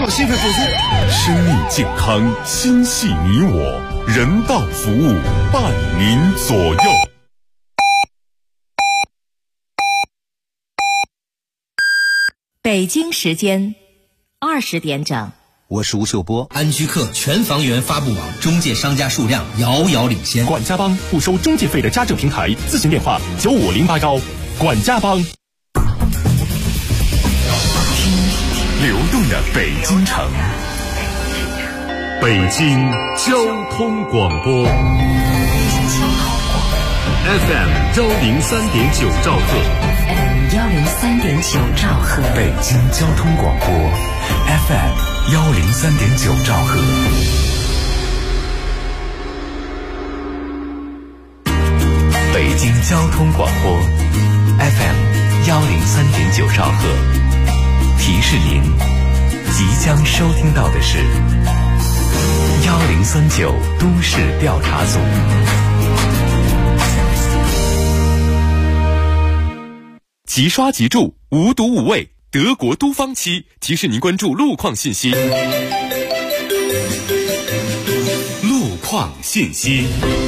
心肺复苏，生命健康，心系你我，人道服务，伴您左右。 北京时间20点整。 我是吴秀波。 安居客全房源发布网中介商家数量遥遥领先。 管家帮不收中介费的家政平台，咨询电话95081。管家帮。流动的北京城，北京交通广播 FM 103.9兆赫 103.9兆赫， 北京交通广播 FM 103.9兆赫。北京交通广播 FM 103.9兆赫。提示您，即将收听到的是1039都市调查组。 即刷即住，无毒无味，德国都方漆提示您关注路况信息。路况信息。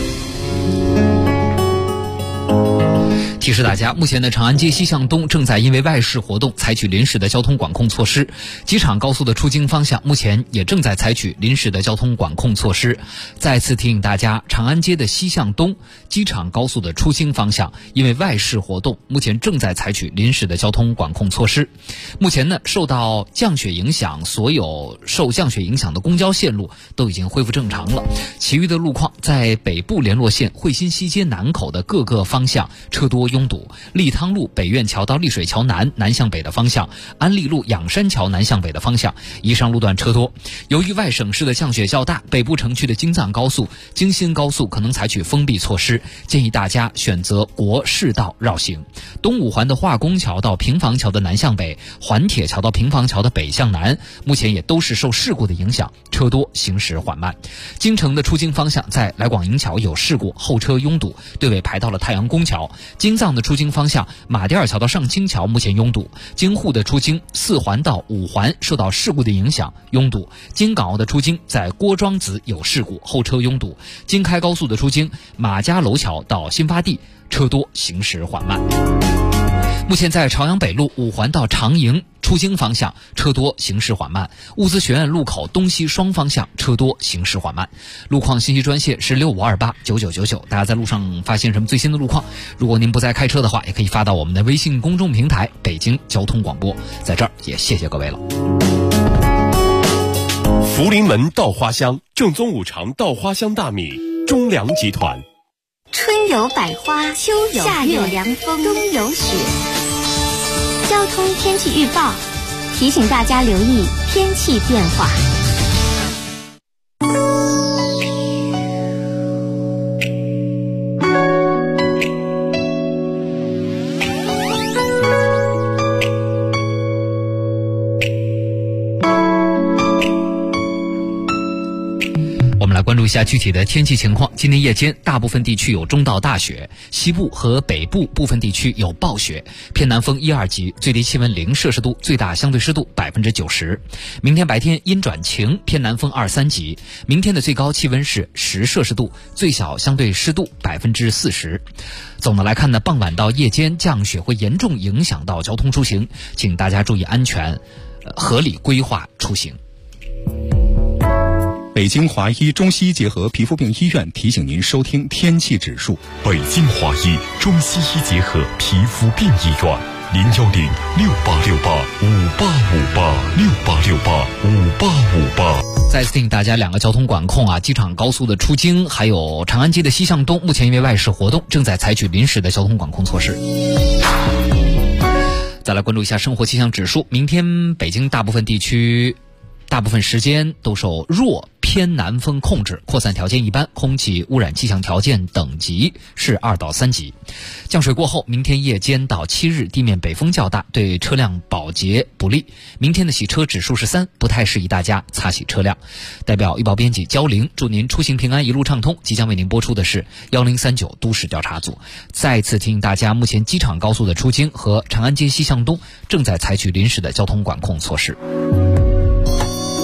提示大家，目前的长安街西向东正在因为外事活动采取临时的交通管控措施，机场高速的出京方向目前也正在采取临时的交通管控措施。再次提醒大家，长安街的西向东机场高速的出京方向因为外事活动目前正在采取临时的交通管控措施。目前呢，受到降雪影响，所有受降雪影响的公交线路都已经恢复正常了。其余的路况，在北部联络线惠新西街南口的各个方向车多拥堵，利汤路北苑桥到丽水桥南向北的方向，安利路仰山桥南向北的方向，以上路段车多。由于外省市的降雪较大，北部城区的京藏高速、京新高速可能采取封闭措施，建议大家选择国市道绕行。东五环的化工桥到平房桥的南向北，环铁桥到平房桥的北向南，目前也都是受事故的影响，车多，行驶缓慢。京城的出京方向在来广营桥有事故，后车拥堵，队尾排到了太阳宫桥。京藏的出京方向马迭尔桥到上清桥目前拥堵，京沪的出京4环到5环受到事故的影响拥堵，京港澳的出京在郭庄子有事故，后车拥堵，京开高速的出京马家楼桥到新发地车多，行驶缓慢。目前在朝阳北路5环到长营出京方向车多，行驶缓慢，物资学院路口东西双方向车多，行驶缓慢。路况信息专线是65289999，大家在路上发现什么最新的路况，如果您不再开车的话，也可以发到我们的微信公众平台北京交通广播。在这儿也谢谢各位了。 福临门稻花香，正宗五常稻花香大米，中粮集团。 春有百花，秋有夏有凉风，冬有雪。交通天气预报提醒大家留意天气变化。 关注一下具体的天气情况。今天夜间大部分地区有中到大雪，西部和北部部分地区有暴雪，偏南风1、2级，最低气温0摄氏度，最大相对湿度90%。明天白天阴转晴，偏南风2、3级，明天的最高气温是10摄氏度，最小相对湿度40%。总的来看呢，傍晚到夜间降雪会严重影响到交通出行，请大家注意安全，合理规划出行。 北京华医中西医结合皮肤病医院提醒您收听天气指数。 北京华医中西医结合皮肤病医院，0106868585858，6885858。 再次提醒大家，2个交通管控啊，机场高速的出京，还有长安街的西向东，目前因为外事活动，正在采取临时的交通管控措施。再来关注一下生活气象指数，明天北京大部分地区大部分时间都受弱偏南风控制，扩散条件一般，空气污染气象条件等级是2到3级。降水过后，明天夜间到7日地面北风较大，对车辆保洁不利。明天的洗车指数是3，不太适宜大家擦洗车辆。代表预报编辑焦玲，祝您出行平安，一路畅通。即将为您播出的是1039都市调查组。再次提醒大家，目前机场高速的出京和长安街西向东正在采取临时的交通管控措施。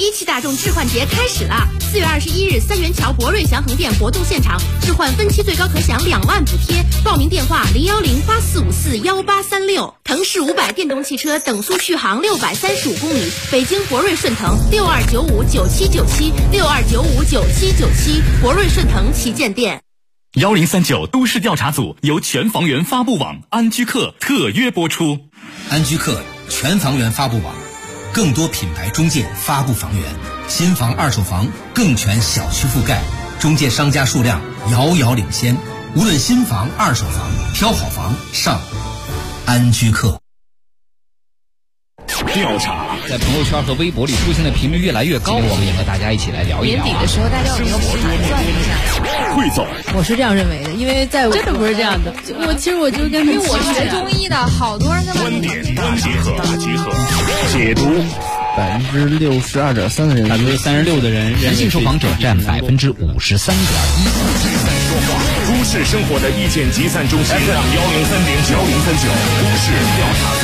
一汽大众置换节开始啦！4月21日，三元桥博瑞祥恒店活动现场，置换分期最高可享2万补贴。报名电话01084541836。腾势500电动汽车等速续航635公里，北京博瑞顺腾62959797，62959797，博瑞顺腾旗舰店。 1039都市调查组由全房源发布网安居客特约播出。 安居客全房源发布网，更多品牌中介发布房源，新房二手房更全小区覆盖，中介商家数量遥遥领先。无论新房二手房，挑好房上安居客。 调查在朋友圈和微博里出现的频率越来越高，我们也和大家一起来聊一聊。 年底的时候，大家有没有盘算一下？ 汇总， 我是这样认为的，因为在我真的不是这样的。其实我就跟因为我学中医的，好多人跟观点大结合，解读。 62.3%的人 ，36%的人，男性受访者占53.1%。 都市生活的意见集散中心，103.9，1039都市调查组。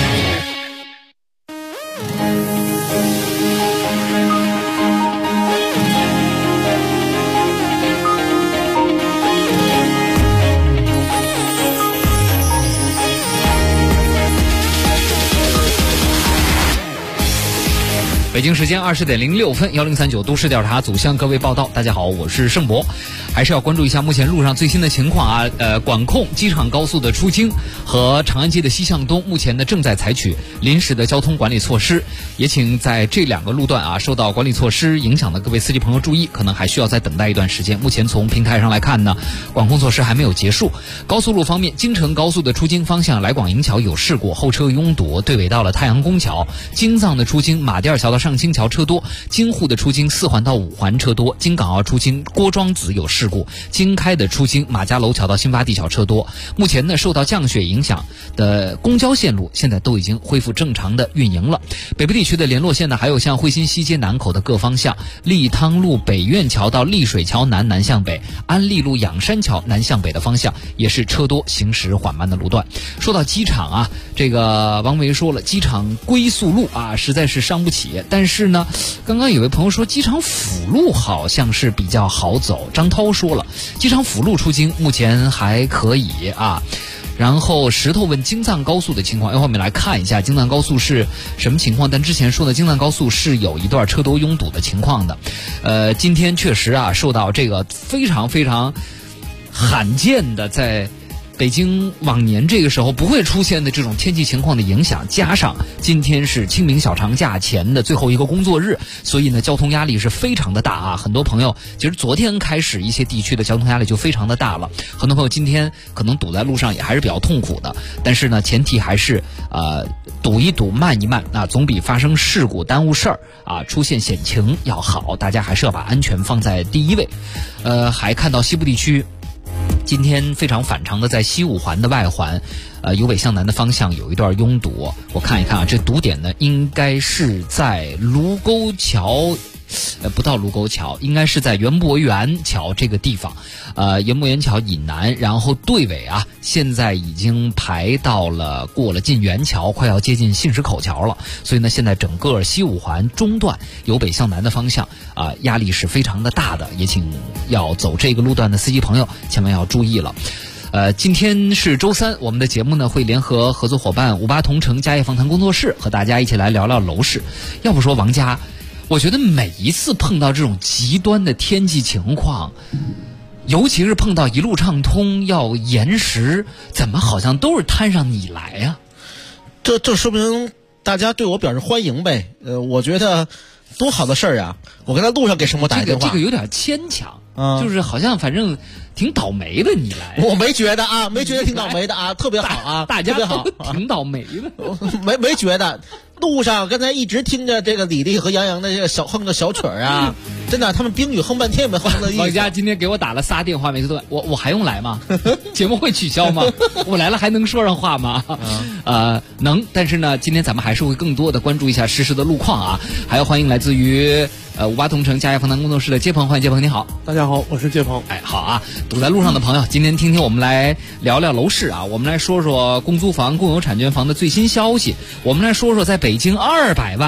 北京时间20:06，1039都市调查组向各位报道。大家好，我是盛博。还是要关注一下目前路上最新的情况啊。管控机场高速的出京和长安街的西向东，目前呢正在采取临时的交通管理措施。也请在这2个路段啊受到管理措施影响的各位司机朋友注意，可能还需要再等待一段时间。目前从平台上来看呢，管控措施还没有结束。高速路方面，京承高速的出京方向来广营桥有事故，后车拥堵，队尾到了太阳宫桥。京藏的出京马甸桥到上清桥车多，京沪的出京4环到5环车多，京港澳出京郭庄子有事故，京开的出京马家楼桥到新发地桥车多。目前呢，受到降雪影响的公交线路现在都已经恢复正常的运营了。北部地区的联络线呢，还有像汇新西街南口的各方向，利汤路北苑桥到丽水桥南向北，安利路仰山桥南向北的方向也是车多行驶缓慢的路段。说到机场啊，这个王维说了，机场龟速路啊实在是伤不起，但是呢，刚刚有位朋友说机场辅路好像是比较好走。张涛说了，机场辅路出京目前还可以啊。然后石头问京藏高速的情况，一会儿我们来看一下京藏高速是什么情况。但之前说的京藏高速是有一段车多拥堵的情况的。今天确实啊，受到这个非常非常罕见的在北京往年这个时候不会出现的这种天气情况的影响，加上今天是清明小长假前的最后一个工作日，所以呢交通压力是非常的大啊。很多朋友其实昨天开始一些地区的交通压力就非常的大了，很多朋友今天可能堵在路上也还是比较痛苦的。但是呢前提还是堵一堵慢一慢，那总比发生事故耽误事儿啊出现险情要好。大家还是要把安全放在第一位。还看到西部地区今天非常反常的，在西5环的外环，由北向南的方向有一段拥堵。我看一看啊，这堵点呢应该是在卢沟桥，不到卢沟桥，应该是在园博园桥这个地方，园博园桥以南，然后队尾啊，现在已经排到了过了进园桥，快要接近信石口桥了。所以呢，现在整个西5环中段由北向南的方向压力是非常的大的，也请要走这个路段的司机朋友千万要注意了。今天是周三，我们的节目呢会联合合作伙伴58同城家业访谈工作室和大家一起来聊聊楼市。要不说王家，我觉得每一次碰到这种极端的天气情况，尤其是碰到一路畅通要延时，怎么好像都是摊上你来呀？ 这说明大家对我表示欢迎呗。我觉得多好的事儿呀！我刚才路上给什么打一电话， 这个有点牵强，就是好像反正挺倒霉的你来。 我没觉得啊，没觉得挺倒霉的啊，特别好啊， 大家都挺倒霉的。 没觉得。路上刚才一直听着这个李丽和杨洋的这个哼的小曲儿啊，真的，他们冰雨哼半天也没哼到意思。 王家今天给我打了仨电话，每次都我还用来吗？节目会取消吗？我来了还能说上话吗？能，但是呢，今天咱们还是会更多的关注一下实时的路况啊，还要欢迎来自于58同城家业访谈工作室的接鹏，欢迎接鹏，你好。 大家好，我是接鹏。 哎，好啊，堵在路上的朋友，今天听听我们来聊聊楼市啊，我们来说说公租房、公有产权房的最新消息，我们来说说在北京200万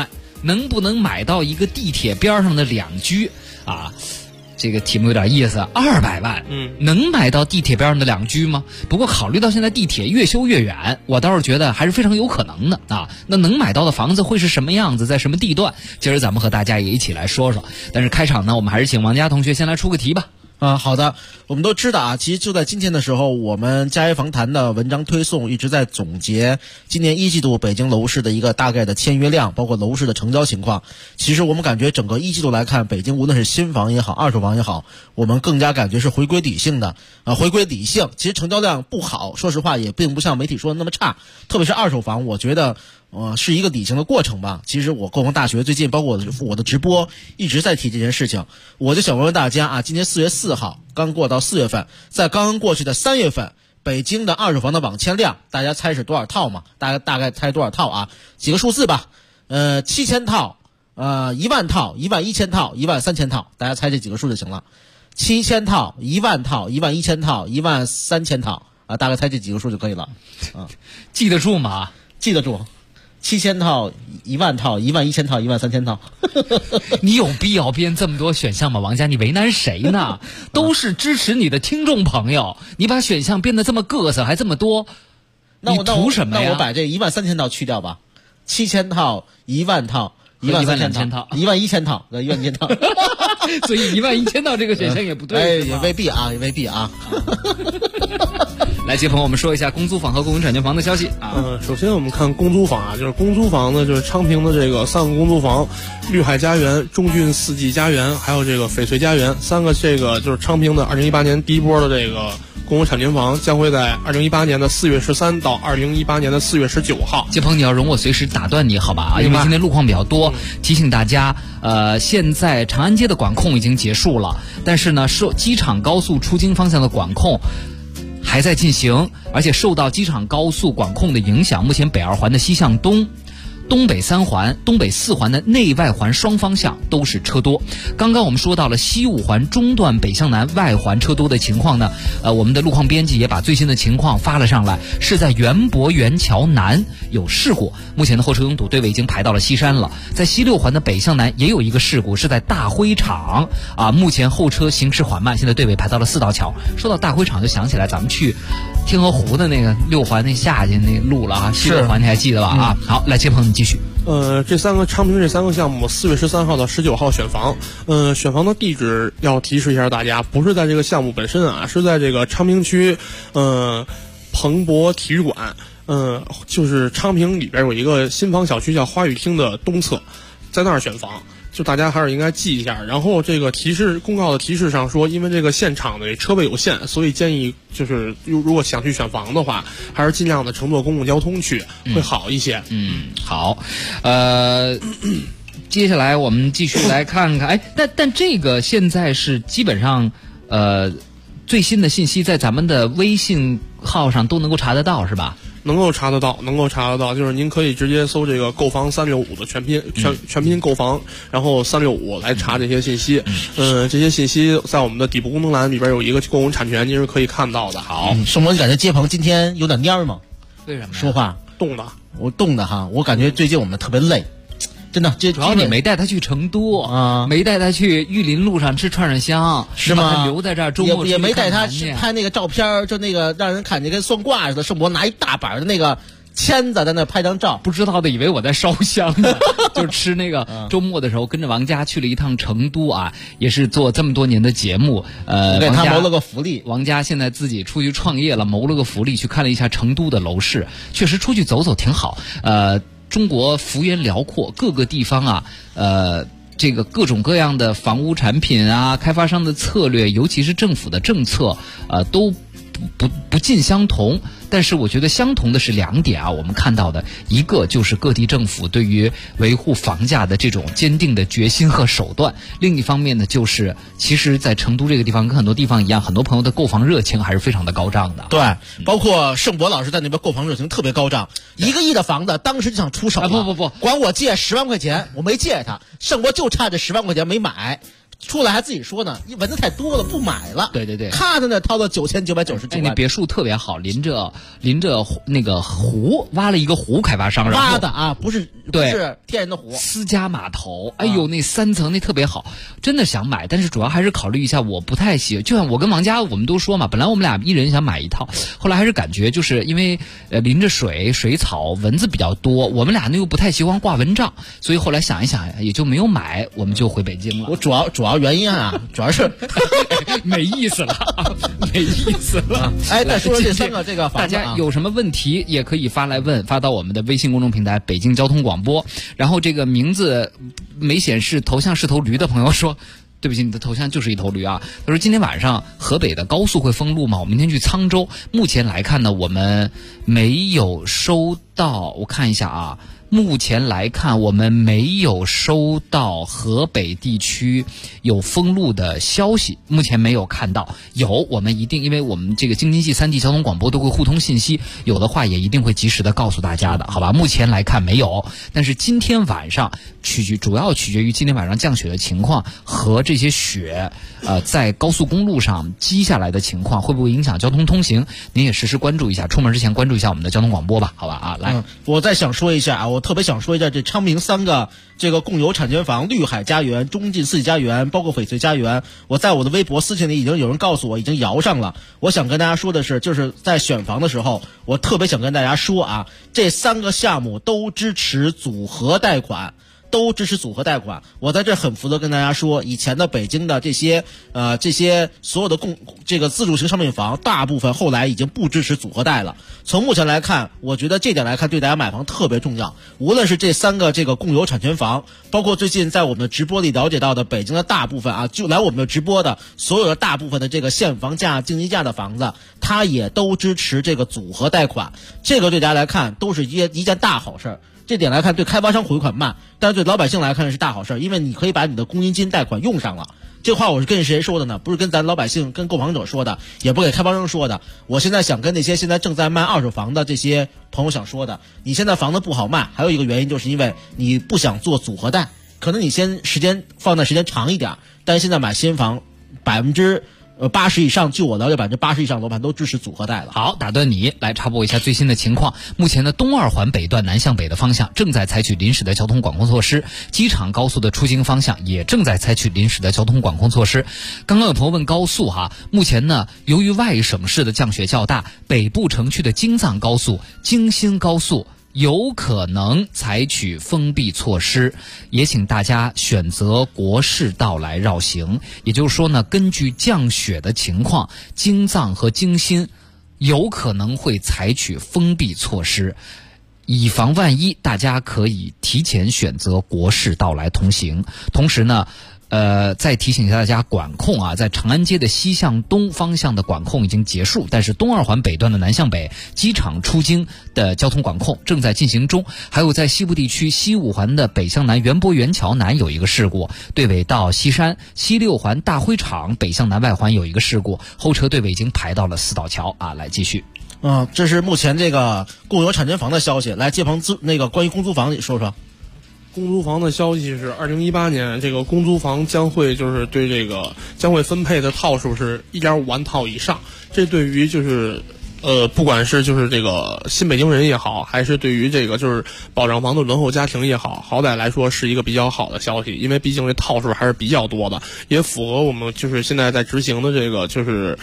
能不能买到一个地铁边上的两居啊？这个题目有点意思，200万，能买到地铁边上的两居吗？不过考虑到现在地铁越修越远，我倒是觉得还是非常有可能的啊。那能买到的房子会是什么样子，在什么地段？今儿咱们和大家也一起来说说。但是开场呢，我们还是请王佳同学先来出个题吧。 好的，我们都知道啊，其实就在今天的时候，我们佳业访谈的文章推送一直在总结今年1季度北京楼市的一个大概的签约量，包括楼市的成交情况。其实我们感觉整个1季度来看，北京无论是新房也好，二手房也好，我们更加感觉是回归理性的回归理性。其实成交量不好，说实话也并不像媒体说的那么差，特别是二手房，我觉得是一个理性的过程吧。其实我购房大学最近包括我的直播一直在提这件事情，我就想问问大家啊，今年4月4号刚过到4月份，在刚刚过去的3月份，北京的二手房的网签量，大家猜是多少套嘛？大概猜多少套啊？几个数字吧，7000套，1万套，11000套，13000套，大家猜这几个数就行了。7000套，1万套，11000套，13000套啊，大概猜这几个数就可以了啊。 记得住吗？ 记得住。7000套、1万套、11000套、13000套， 你有必要编这么多选项吗？王佳，你为难谁呢？都是支持你的听众朋友，你把选项编得这么各色，还这么多，你图什么呀？ 那我把这13000套去掉吧，7000套、1万套、12000套、11000套、11000套， 所以11000套这个选项也不对， 也未必啊，也未必啊。 来，接朋友，我们说一下公租房和公营产权房的消息啊。 首先我们看公租房啊，就是公租房呢，就是昌平的这个3个公租房，绿海家园、中郡四季家园，还有这个翡翠家园，3个这个就是昌平的2018年第一波的这个公有产权房，将会在2018年的4月13到2018年的4月19号。 接朋友，你要容我随时打断你好吧？因为今天路况比较多，提醒大家，现在长安街的管控已经结束了，但是呢，机场高速出京方向的管控还在进行，而且受到机场高速管控的影响，目前北2环的西向东、东北3环、东北4环的内外环双方向都是车多。刚刚我们说到了西5环中段北向南外环车多的情况呢，我们的路况编辑也把最新的情况发了上来，是在园博园桥南有事故，目前的后车拥堵队尾已经排到了西山了。在西6环的北向南也有一个事故，是在大灰厂目前后车行驶缓慢，现在队尾排到了4道桥。说到大灰厂就想起来咱们去天鹅湖的那个6环那下去那路了啊，西6环你还记得吧？好，来接朋友继续。 昌平这3个项目4月13号到19号选房。选房的地址要提示一下大家，不是在这个项目本身啊，是在这个昌平区蓬勃体育馆。就是昌平里边有一个新房小区叫花语厅的东侧，在那儿选房。就大家还是应该记一下。然后这个公告的提示上说，因为这个现场的车位有限，所以建议就是如果想去选房的话，还是尽量的乘坐公共交通去会好一些。 好，接下来我们继续来看看，但这个现在是基本上最新的信息在咱们的微信号上都能够查得到，是吧？ 能够查得到，就是您可以直接搜这个购房365的全拼购房，然后365来查这些信息。这些信息在我们的底部功能栏里边有一个公有产权，您是可以看到的。 好，盛博，你感觉接鹏今天有点蔫吗？ 为什么呀？ 说话冻的哈，我感觉最近我们特别累。真的， 主要你没带他去成都啊，没带他去玉林路上吃串串香， 是吗？ 他留在这儿，周末也没带他拍那个照片，就那个让人看见跟算卦似的。盛博拿一大板的那个签子在那拍张照， 不知道的以为我在烧香呢。就吃那个周末的时候，跟着王佳去了一趟成都啊，也是做这么多年的节目。 给他谋了个福利。 王佳现在自己出去创业了，谋了个福利，去看了一下成都的楼市，确实出去走走挺好。中国幅员辽阔，各个地方啊，这个各种各样的房屋产品啊，开发商的策略，尤其是政府的政策，都不尽相同。但是我觉得相同的是2点啊，我们看到的一个就是各地政府对于维护房价的这种坚定的决心和手段，另一方面呢，就是其实在成都这个地方跟很多地方一样，很多朋友的购房热情还是非常的高涨的。 对，包括盛博老师在那边购房热情特别高涨，1个亿的房子当时就想出手了。 不， 管我借10万块钱，我没借他，盛博就差这10万块钱没买。 出来还自己说呢，蚊子太多了不买了。 对对对， 咔在那掏了9999万。 那别墅特别好，临着那个湖，挖了一个湖，开发商挖的啊，不是天然的湖。 私家码头，哎呦，那3层那特别好，真的想买，但是主要还是考虑一下，我不太喜欢。就像我跟王佳我们都说嘛，本来我们俩一人想买一套，后来还是感觉就是因为临着水草蚊子比较多，我们俩呢又不太喜欢挂蚊帐，所以后来想一想也就没有买，我们就回北京了。 我主要原因啊，主要是没意思了，没意思了。 哎，再说这3个这个房子， 大家有什么问题也可以发来问，发到我们的微信公众平台北京交通广播。然后这个名字没显示头像是头驴的朋友说，对不起，你的头像就是一头驴啊。他说今天晚上河北的高速会封路吗？我明天去沧州。目前来看呢，我们没有收到，我看一下啊。目前来看，我们没有收到河北地区有封路的消息，目前没有看到。有，我们一定，因为我们这个京津冀3地交通广播都会互通信息，有的话也一定会及时的告诉大家的，好吧？目前来看没有，但是今天晚上主要取决于今天晚上降雪的情况和这些雪在高速公路上积下来的情况会不会影响交通通行，您也实时关注一下，出门之前关注一下我们的交通广播吧，好吧啊，来， 我再想说一下啊，我特别想说一下这昌平3个这个共有产权房，绿海家园、中晋四季家园，包括翡翠家园，我在我的微博私信里已经有人告诉我已经摇上了。我想跟大家说的是，就是在选房的时候，我特别想跟大家说啊，这3个项目都支持组合贷款。我在这很服的跟大家说，以前的北京的这些所有的这个自住型商品房，大部分后来已经不支持组合贷了。从目前来看，我觉得这点来看对大家买房特别重要。无论是这3个这个共有产权房，包括最近在我们的直播里了解到的北京的大部分啊，就来我们的直播的所有的大部分的这个现房价、竞技价的房子，它也都支持这个组合贷款。这个对大家来看都是一件大好事。这点来看，对开发商回款慢，但是对老百姓来看是大好事，因为你可以把你的公积金贷款用上了。这话我是跟谁说的呢？不是跟咱老百姓、跟购房者说的，也不给开发商说的。我现在想跟那些现在正在卖2手房的这些朋友想说的，你现在房子不好卖，还有一个原因就是因为你不想做组合贷，可能你时间放在时间长一点，但是现在买新房80%以上，据我了解，80%以上楼盘都支持组合贷了。 好，打断你来插播一下最新的情况。目前的东2环北段南向北的方向正在采取临时的交通管控措施，机场高速的出京方向也正在采取临时的交通管控措施。刚刚有朋友问高速哈，目前呢，由于外省市的降雪较大，北部城区的京藏高速、京新高速有可能采取封闭措施，也请大家选择国市道来绕行。也就是说呢，根据降雪的情况，京藏和京新有可能会采取封闭措施，以防万一，大家可以提前选择国市道来通行。同时呢，再提醒一下大家，管控啊，在长安街的西向东方向的管控已经结束，但是东2环北段的南向北机场出京的交通管控正在进行中。还有在西部地区西5环的北向南元博园桥南有一个事故，对尾到西山，西6环大灰厂北向南外环有一个事故，后车队尾已经排到了四道桥啊。来继续。 这是目前这个共有产权房的消息。来，接鹏关于公租房你说说。 公租房的消息是2018年这个公租房将会就是对这个将会分配的套数是1.5万套以上，这对于就是不管是就是这个新北京人也好，还是对于这个就是保障房的轮候家庭也好，好歹来说是一个比较好的消息，因为毕竟这套数还是比较多的，也符合我们就是现在在执行的这个就是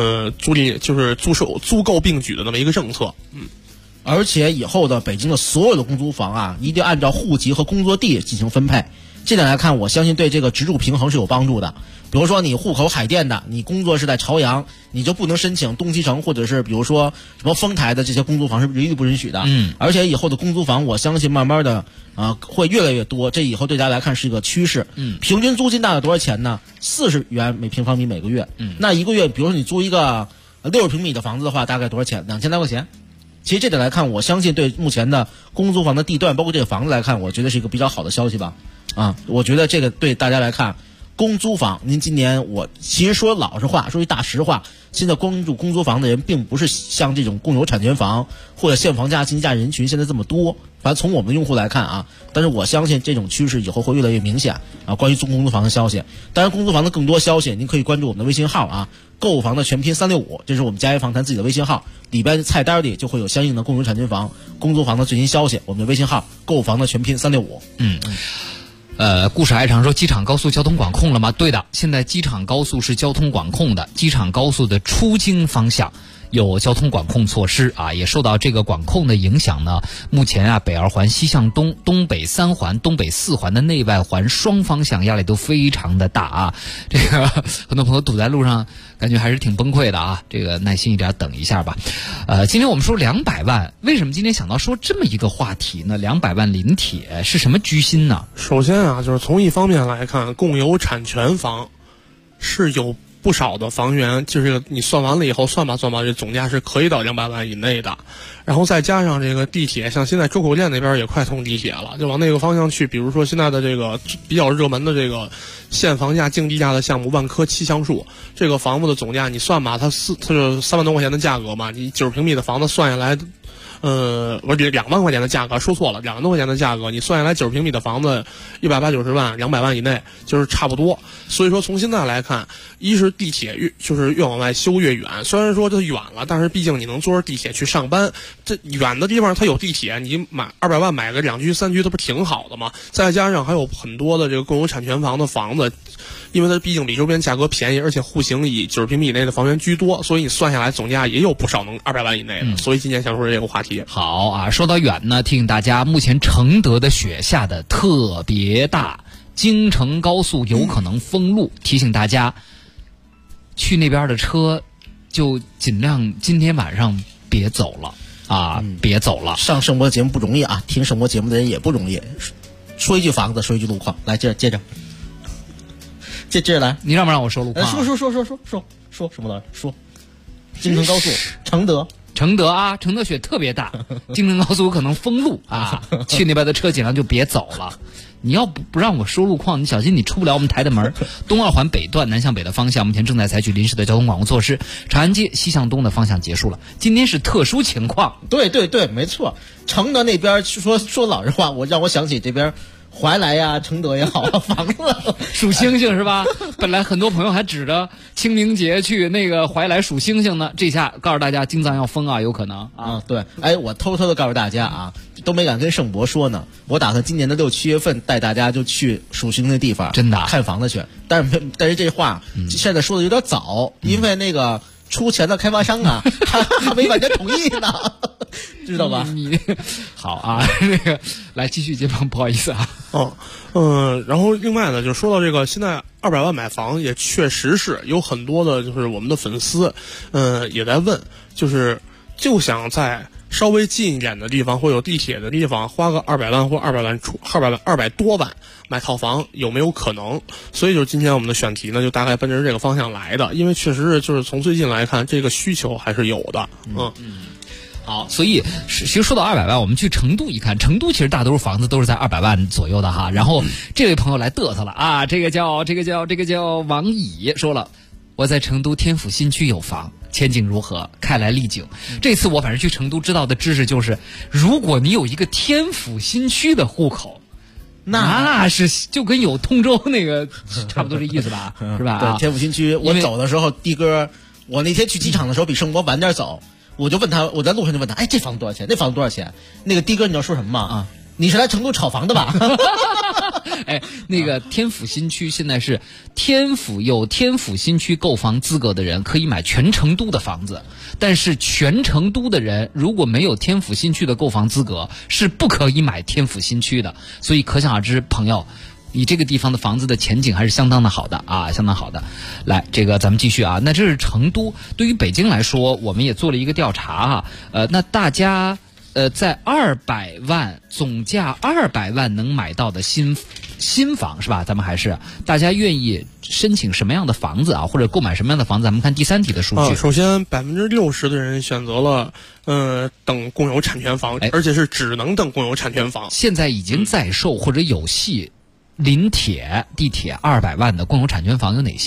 租购并举的那么一个政策。 而且以后的北京的所有的公租房啊，一定按照户籍和工作地进行分配。这点来看，我相信对这个职住平衡是有帮助的。比如说你户口海淀的，你工作是在朝阳，你就不能申请东西城或者是比如说什么丰台的这些公租房是一律不允许的。而且以后的公租房，我相信慢慢的会越来越多，这以后对大家来看是一个趋势。平均租金大概多少钱呢？40元每平方米每个月。那一个月，比如说你租一个60平米的房子的话，大概多少钱？2000来块钱。其实这点来看，我相信对目前的公租房的地段，包括这个房子来看，我觉得是一个比较好的消息吧。我觉得这个对大家来看，公租房，您今年我其实说老实话，说句大实话，现在关注公租房的人并不是像这种共有产权房或者现房价、竞技价人群现在这么多， 反正从我们的用户来看啊，但是我相信这种趋势以后会越来越明显啊。关于公租房的消息，当然公租房的更多消息，您可以关注我们的微信号啊，购物房的全拼365，这是我们嘉业房谈自己的微信号，里边菜单里就会有相应的共有产权房、公租房的最新消息。我们的微信号购物房的全拼365。 故事还常说机场高速交通管控了吗？对的，现在机场高速是交通管控的，机场高速的出京方向有交通管控措施啊，也受到这个管控的影响呢。目前啊，北二环西向东、东北3环、东北4环的内外环双方向压力都非常的大啊。这个很多朋友堵在路上，感觉还是挺崩溃的啊。这个耐心一点，等一下吧。今天我们说200万，为什么今天想到说这么一个话题呢？200万临铁是什么居心呢？ 首先啊，就是从一方面来看，共有产权房是有不少的房源，就是这个你算完了以后算吧，这总价是可以到200万以内的。然后再加上这个地铁，像现在周口店那边也快通地铁了，就往那个方向去。比如说现在的这个比较热门的这个现房价竞地价的项目万科7橡树，这个房子的总价你算吧，它是3万多块钱的价格嘛，你90平米的房子算下来。我这2万块钱的价格说错了，2万多块钱的价格，你算下来90平米的房子180-90万，200万以内就是差不多。所以说从现在来看，一是地铁越往外修越远，虽然说这远了，但是毕竟你能坐着地铁去上班，这远的地方它有地铁，你买200万买个2居3居，它不挺好的吗？再加上还有很多的这个共有产权房的房子，因为它毕竟比周边价格便宜，而且户型以90平米以内的房源居多，所以你算下来总价也有不少能200万以内的。所以今天想说这个话题。 好啊，说到远呢，提醒大家，目前承德的雪下的特别大，京承高速有可能封路，提醒大家去那边的车就尽量今天晚上别走了啊，别走了。 上盛博的节目不容易啊，听盛博节目的人也不容易。说一句房子，说一句路况，来接着来， 你让不让我说路况？ 说什么了？说京承高速承德承德雪特别大，京承高速有可能封路啊，去那边的车尽量就别走了。你要不让我说路况，你小心你出不了我们台的门。东二环北段南向北的方向目前正在采取临时的交通管控措施，长安街西向东的方向结束了。今天是特殊情况。 对，没错。承德那边说老实话，让我想起这边怀来呀、承德也好，房子数星星是吧？本来很多朋友还指着清明节去那个怀来数星星呢，这下告诉大家京藏要封啊，有可能啊。 对，我偷偷的告诉大家啊，都没敢跟盛博说呢。我打算今年的6、7月份带大家就去数星的地方， 真的看房子去。但是这话现在说的有点早，因为那个出钱的开发商啊，还没完全同意呢。知道吧？ 你好啊，那个来继续接棒，不好意思啊。 然后另外呢，就说到这个，现在200万买房也确实是有很多的，就是我们的粉丝，也在问，就想在稍微近一点的地方或有地铁的地方，花个200万或200多万买套房，有没有可能？所以就今天我们的选题呢，就大概奔着这个方向来的，因为确实是就是从最近来看，这个需求还是有的。 好，所以其实说到200万，我们去成都一看，成都其实大多数房子都是在200万左右的哈。然后这位朋友来嘚瑟了啊，这个叫王乙说了，我在成都天府新区有房，前景如何？看来丽景。这次我反正去成都知道的知识就是，如果你有一个天府新区的户口，那是就跟有通州那个差不多这意思吧，是吧？ 对，天府新区，我走的时候，的哥，我那天去机场的时候比盛博晚点走。我就问他，我在路上就问他，这房子多少钱？那房子多少钱？那个的哥，你知道说什么吗？你是来成都炒房的吧？ 那个天府新区现在是有天府新区购房资格的人可以买全成都的房子，但是全成都的人如果没有天府新区的购房资格，是不可以买天府新区的。所以可想而知，朋友，你这个地方的房子的前景还是相当的好的啊，相当好的。来，这个咱们继续啊。那这是成都，对于北京来说，我们也做了一个调查啊。那大家在200万总价200万能买到的新房是吧？咱们还是大家愿意申请什么样的房子啊，或者购买什么样的房子？咱们看第3题的数据。 首先60%的人选择了等共有产权房，而且是只能等共有产权房。 现在已经在售或者有戏临铁地铁200万的共有产权房有哪些呀？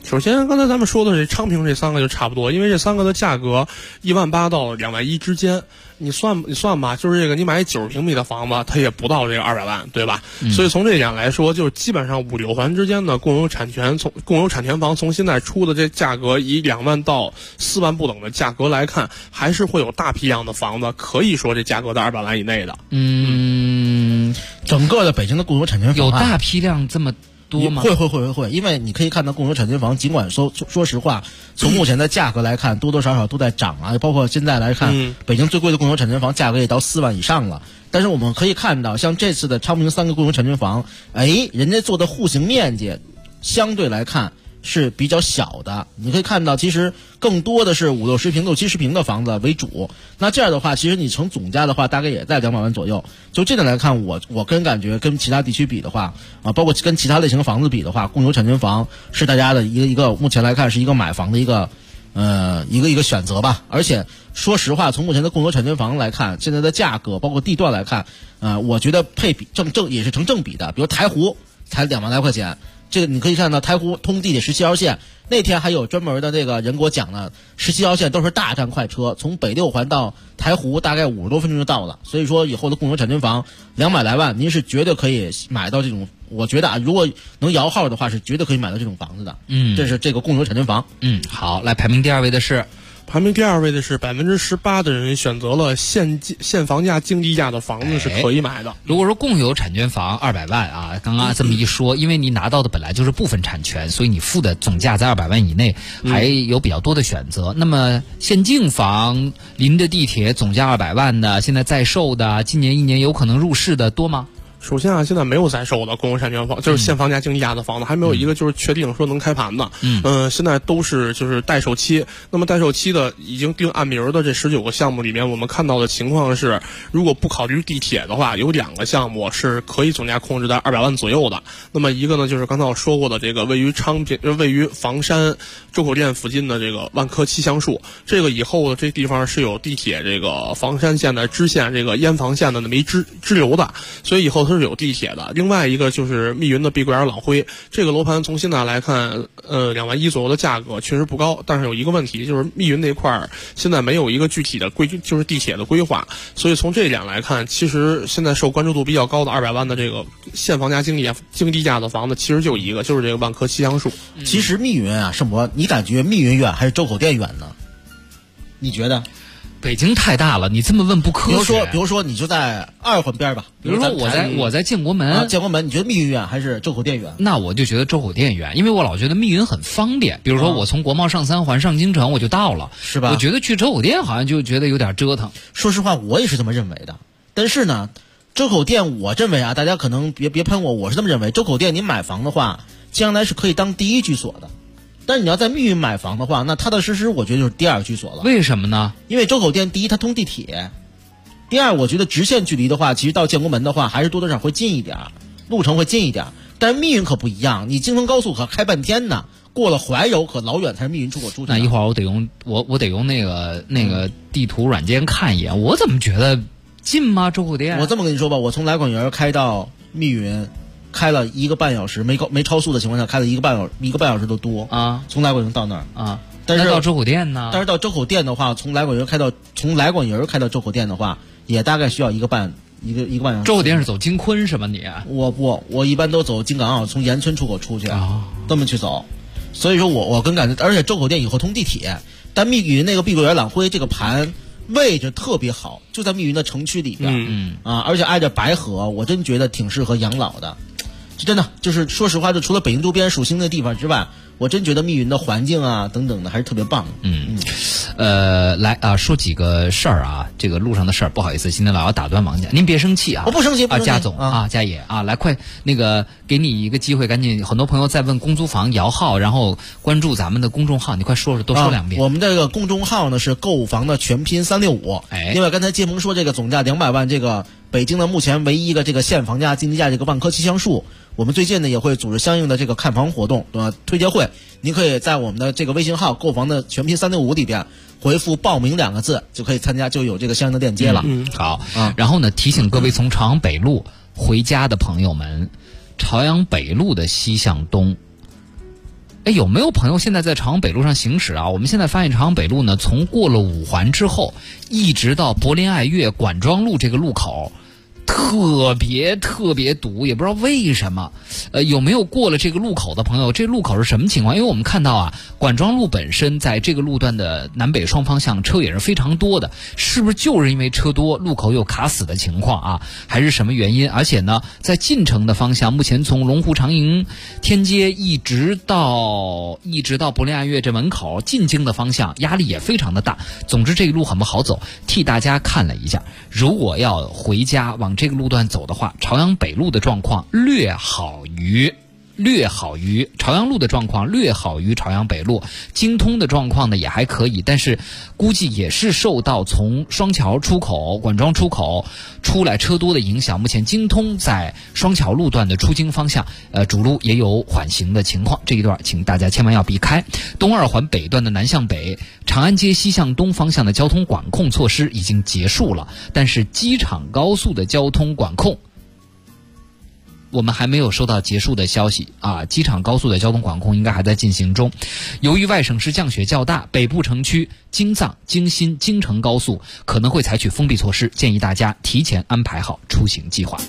首先，刚才咱们说的这昌平这3个就差不多，因为这3个的价格18000到2万1之间，你算吧，就是这个你买90平米的房子，它也不到这个200万，对吧？所以从这点来说，就是基本上5、6环之间的共有产权房，从现在出的这价格以2万到4万不等的价格来看，还是会有大批量的房子，可以说这价格在200万以内的。 整个的北京的共有产权房有大批量这么多吗？ 会，因为你可以看到共有产权房，尽管说实话，从目前的价格来看，多多少少都在涨啊。包括现在来看，北京最贵的共有产权房价格也到4万以上了。但是我们可以看到，像这次的昌平3个共有产权房，人家做的户型面积相对来看是比较小的。你可以看到，其实更多的是50、60平、60、70平的房子为主。那这样的话，其实你成总价的话，大概也在200万左右。就这点来看，我个人感觉跟其他地区比的话，包括跟其他类型的房子比的话，共有产权房是大家的一个目前来看是一个买房的一个选择吧。而且说实话，从目前的共有产权房来看，现在的价格包括地段来看，我觉得配比也是成正比的。比如台湖才2万来块钱。这个你可以看到台湖通地铁17号线，那天还有专门的这个人给我讲了，17号线都是大站快车，从北6环到台湖大概50多分钟就到了。所以说以后的共有产权房200来万，您是绝对可以买到这种，我觉得如果能摇号的话，是绝对可以买到这种房子的。这是这个共有产权房。 好，来排名第2位的是。 排名第2位的是18%的人选择了现房价竞地价的房子是可以买的。 如果说共有产权房200万啊，刚刚这么一说，因为你拿到的本来就是部分产权，所以你付的总价在200万以内，还有比较多的选择。那么现净房临着地铁总价200万的，现在在售的，今年1年有可能入市的多吗？ 首先现在没有在售的共有产权房，就是现房价竞地价的房子，还没有一个就是确定说能开盘的。现在都是就是待售期。那么待售期的已经定案名的这19个项目里面，我们看到的情况是，如果不考虑地铁的话，有2个项目是可以总价控制在200万左右的。那么一个呢，就是刚才我说过的这个位于房山周口店附近的这个万科7橡树，这个以后的这地方是有地铁这个房山线的支线，这个燕房线的那么一支流的，所以以后它是有地铁的。另外一个就是密云的碧桂园朗辉，这个楼盘从现在来看，2万1左右的价格确实不高，但是有一个问题，就是密云那块现在没有一个具体的就是地铁的规划，所以从这一点来看，其实现在受关注度比较高的200万的这个现房价竞地价的房子，其实就一个，就是这个万科7橡树。 其实密云啊，盛博，你感觉密云远还是周口店远呢？你觉得？ 北京太大了，你这么问不科学。 比如说你就在2环边吧， 比如说我在建国门， 建国门，你觉得密云远还是周口店远？ 那我就觉得周口店远，因为我老觉得密云很方便。比如说我从国贸上3环上京城我就到了， 是吧？ 我觉得去周口店好像就觉得有点折腾。 说实话，我也是这么认为的。但是呢，周口店我认为啊，大家可能别喷我是这么认为。周口店你买房的话，将来是可以当第一居所的。但是你要在密云买房的话，那踏踏实实我觉得就是第2居所了。 为什么呢？ 因为周口店第一它通地铁，第2我觉得直线距离的话，其实到建国门的话还是多多少会近一点，路程会近一点。但是密云可不一样，你京承高速可开半天呢，过了怀柔可老远才是密云出口出去。 那一会儿我得用那个地图软件看一眼，我怎么觉得近吗？周口店？ 我这么跟你说吧，我从来广园开到密云。开了1个半小时，没超速的情况下，开了1个半小时都多啊！ 从来广园到那儿啊， 但是到周口店呢？ 但是到周口店的话，从来广园开到周口店的话，也大概需要一个半小时。 周口店是走京昆是吗？你？ 我一般都走京港澳，从延春出口出去，这么去走。所以说我跟感觉，而且周口店以后通地铁，但密云那个碧桂园朗辉这个盘位置特别好，就在密云的城区里边，而且挨着白河，我真觉得挺适合养老的。真的就是说实话，就除了北京周边属性的地方之外，我真觉得密云的环境啊等等的还是特别棒。 来啊，说几个事儿啊，这个路上的事儿，不好意思，今天老要打断王家，您别生气啊， 我不生气啊，家总啊，家爷啊，来快那个给你一个机会，赶紧，很多朋友在问公租房摇号，然后关注咱们的公众号，你快说多说2遍。 我们这个公众号呢是购房的全拼365。另外刚才建峰说这个总价200万，这个北京的目前唯一一个这个现房价竞地价这个万科7橡树。我们最近呢也会组织相应的这个看房活动，推介会，您可以在我们的这个微信号购房的全拼365里边回复报名2个字，就可以参加，就有这个相应的链接了。 好，然后呢提醒各位从朝阳北路回家的朋友们，朝阳北路的西向东哎，有没有朋友现在在朝阳北路上行驶啊？我们现在发现朝阳北路呢，从过了5环之后，一直到柏林爱乐管庄路这个路口，特别堵，也不知道为什么。有没有过了这个路口的朋友？这路口是什么情况？因为我们看到啊，管庄路本身在这个路段的南北双方向车也是非常多的，是不是就是因为车多，路口有卡死的情况啊？还是什么原因？而且呢，在进城的方向，目前从龙湖长营天街一直到柏林爱乐这门口进京的方向，压力也非常的大。总之这个路很不好走，替大家看了一下，如果要回家往这个路段走的话，朝阳北路的状况略好于朝阳路的状况略好于朝阳北路，京通的状况呢也还可以，但是估计也是受到从双桥出口、管庄出口出来车多的影响。目前京通在双桥路段的出京方向，主路也有缓行的情况，这一段请大家千万要避开。东2环北段的南向北、长安街西向东方向的交通管控措施已经结束了，但是机场高速的交通管控我们还没有收到结束的消息啊，机场高速的交通管控应该还在进行中。由于外省市降雪较大，北部城区京藏、京新、京承高速可能会采取封闭措施，建议大家提前安排好出行计划。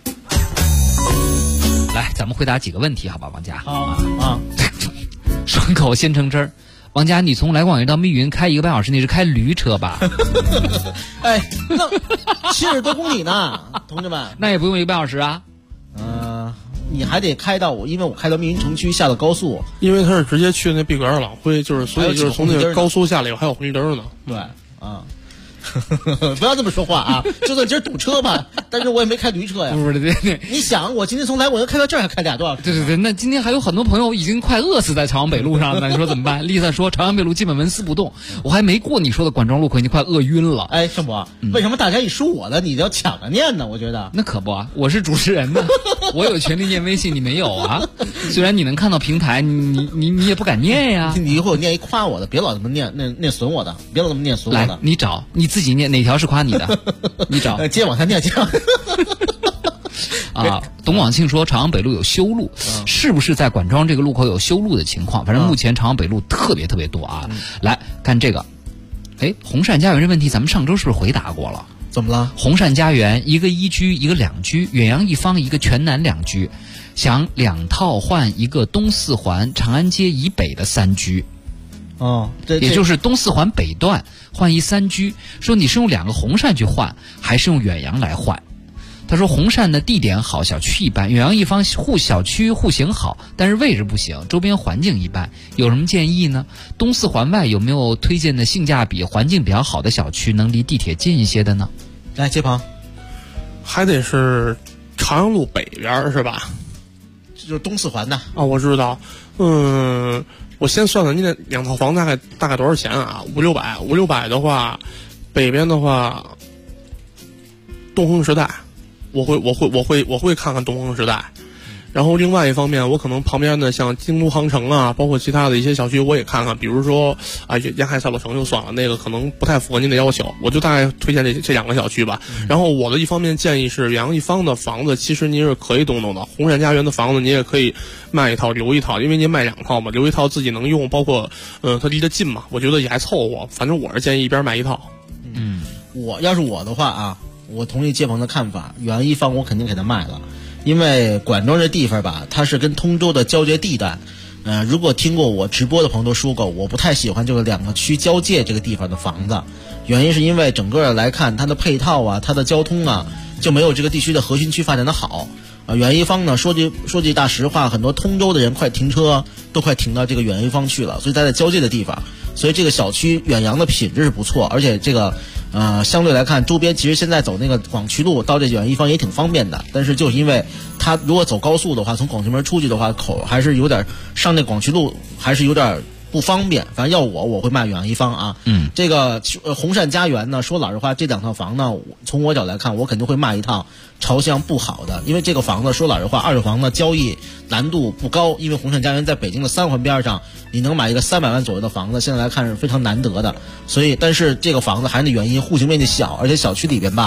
来，咱们回答几个问题好吧，王佳。双口鲜橙汁儿。王佳，你从来广园到密云开1个半小时，你是开驴车吧？ 哎，那70多公里呢，同志们。 那也不用1个半小时啊。 你还得开到因为我开到密云城区下了高速， 因为他是直接去那碧桂园朗辉，所以就是从那个高速下来以后还有红绿灯呢。 对啊。不要这么说话啊！就算今儿堵车吧，但是我也没开驴车呀。 不是，对， 你想，我今天从来广园开到这儿还开俩多小时。 对，那今天还有很多朋友已经快饿死在朝阳北路上了，你说怎么办？Lisa 说朝阳北路基本纹丝不动，我还没过你说的管庄路口，已经快饿晕了。 哎，盛博，为什么大家一说我的，你要抢着念呢？我觉得那可不啊，我是主持人呢，我有权利念微信，你没有啊？虽然你能看到平台，你也不敢念呀。 你一会儿念一夸我的，别老这么念损我的，别老这么念损我的。 来，你找你自己念哪条是夸你的，你找。 接着往下念，接着。 啊，董广庆说朝阳北路有修路，是不是在管庄这个路口有修路的情况？反正目前朝阳北路特别多啊。来看这个，哎，红善家园这问题咱们上周是不是回答过了？ 怎么了？ 红善家园一个1居一个2居，远洋一方一个全南2居，想2套换一个东4环长安街以北的3居。也就是东4环北段换一3居，说你是用2个红善去换，还是用远洋来换？他说红善的地点好，小区一般，远洋一方小区户型好，但是位置不行，周边环境一般，有什么建议呢？东4环外有没有推荐的性价比环境比较好的小区，能离地铁近一些的呢？ 来，接鹏， 还得是朝阳路北边是吧？ 就是东4环的啊，我知道。我先算算你那2套房大概多少钱啊？500-600的话，北边的话，东风时代，我会看看东风时代。然后另外一方面，我可能旁边的像京都航城啊，包括其他的一些小区我也看看，比如说啊沿海赛洛城就算了，那个可能不太符合您的要求，我就大概推荐这2个小区吧。然后我的一方面建议是，远洋一方的房子其实您是可以动的，红善家园的房子你也可以卖一套留一套，因为您卖2套嘛，留一套自己能用，包括它离得近嘛，我觉得也还凑合。反正我是建议一边卖一套。 我要是我的话啊，我同意接鹏的看法，远洋一方我肯定给他卖了。因为管庄这地方吧，它是跟通州的交界地带。如果听过我直播的朋友都说过，我不太喜欢这个2个区交界这个地方的房子，原因是因为整个来看它的配套啊，它的交通啊，就没有这个地区的核心区发展的好。远洋一方呢，说句大实话，很多通州的人快停车都快停到这个远洋一方去了，所以它在交界的地方，所以这个小区远洋的品质是不错，而且这个相对来看，周边其实现在走那个广渠路到这远洋一方也挺方便的，但是就是因为它如果走高速的话，从广渠门出去的话，口还是有点上那广渠路还是有点不方便。反正要我会卖远洋一方啊。这个红善家园呢，说老实话，这2套房呢，从我角来看，我肯定会卖一套朝向不好的，因为这个房子说老实话，二手房呢交易难度不高，因为红善家园在北京的3环边上，你能买一个300万左右的房子，现在来看是非常难得的。所以，但是这个房子还是那原因，户型面积小，而且小区里边吧，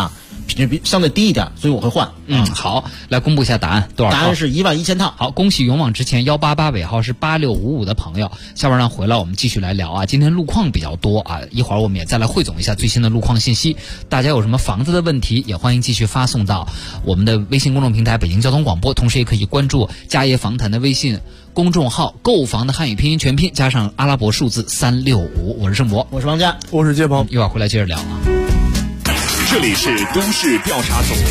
相对低一点，所以我会换。 好，来公布一下答案，多少套？ 答案是11000套。 好，恭喜勇往直前188尾号是8655的朋友。下半段回来我们继续来聊啊，今天路况比较多啊，一会儿我们也再来汇总一下最新的路况信息。大家有什么房子的问题，也欢迎继续发送到我们的微信公众平台北京交通广播，同时也可以关注嘉业房谈的微信公众号，购房的汉语拼音全拼加上阿拉伯数字365。我是盛博， 我是王佳， 我是杰鹏， 一会儿回来接着聊啊。 这里是都市调查组。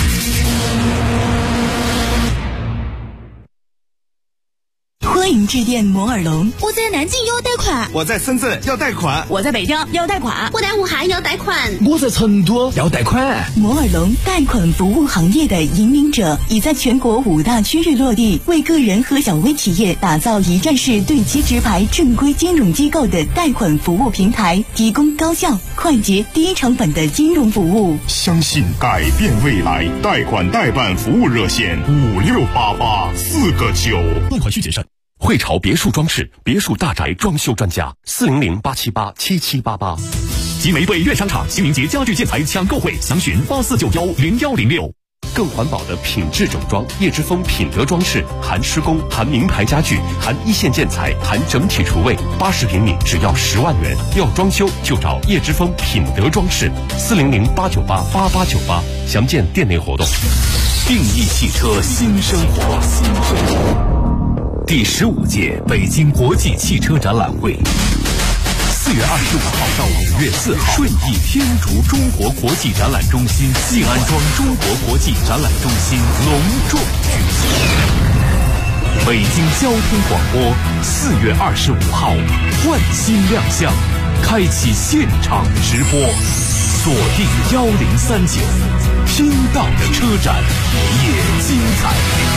欢迎致电摩尔龙。 我在南京要贷款， 我在深圳要贷款， 我在北京要贷款， 我在武汉要贷款， 我在成都要贷款。 摩尔龙贷款服务行业的引领者，已在全国5大区域落地，为个人和小微企业打造一站式对接直排正规金融机构的贷款服务平台，提供高效、快捷、低成本的金融服务。 相信改变未来，贷款代办服务热线5688，4个9。 贷款需谨慎。汇潮别墅装饰，别墅大宅装修专家，400-878-7788。集玫瑰苑商场清明节家具建材抢购会，详询84910106。更环保的品质整装，叶之峰品德装饰，含施工，含名牌家具，含一线建材，含整体厨卫，80平米只要10万元。要装修就找叶之峰品德装饰，400-898-8898。详见店内活动。定义汽车新生活。第15届北京国际汽车展览会，4月25号到5月4号，顺义天竺中国国际展览中心、静安庄中国国际展览中心隆重举行。北京交通广播4月25号换新亮相，开启现场直播，锁定1039，听到的车展也精彩。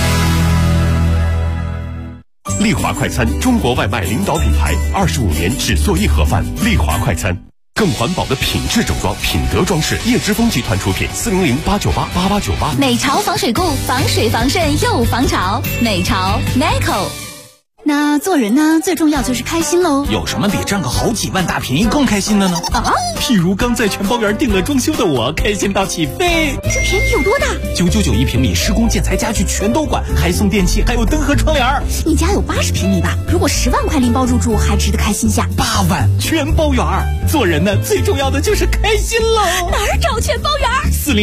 丽华快餐，中国外卖领导品牌，25年只做一盒饭。丽华快餐，更环保的品质整装，品德装饰，叶之峰集团出品，400-898-8898。 美潮防水固，防水防渗又防潮。美潮 Meco。那做人呢，最重要就是开心喽。 有什么比赚个好几万大便宜更开心的呢？ 啊， 譬如刚在全包园订了装修的我，开心到起飞。 这便宜有多大 ？999一平米，施工建材家具全都管，还送电器，还有灯和窗帘。 你家有80平米吧？如果10万块拎包入住，还值得开心下。 8万全包园。做人呢，最重要的就是开心喽。 哪儿找全包园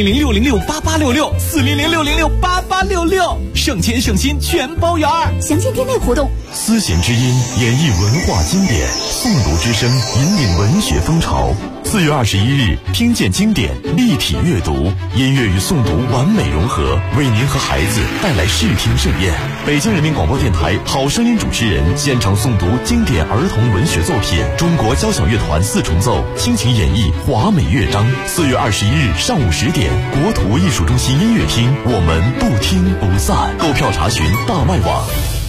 ？400-606-8866，400-606-8866，省钱省心全包园。 详见店内活动。 丝弦之音演绎文化经典，诵读之声引领文学风潮。4月21日，听见经典，立体阅读，音乐与诵读完美融合，为您和孩子带来视听盛宴。北京人民广播电台好声音主持人现场诵读经典儿童文学作品，中国交响乐团4重奏倾情演绎华美乐章。4月21日上午10点，国土艺术中心音乐厅，我们不听不散。购票查询大麦网。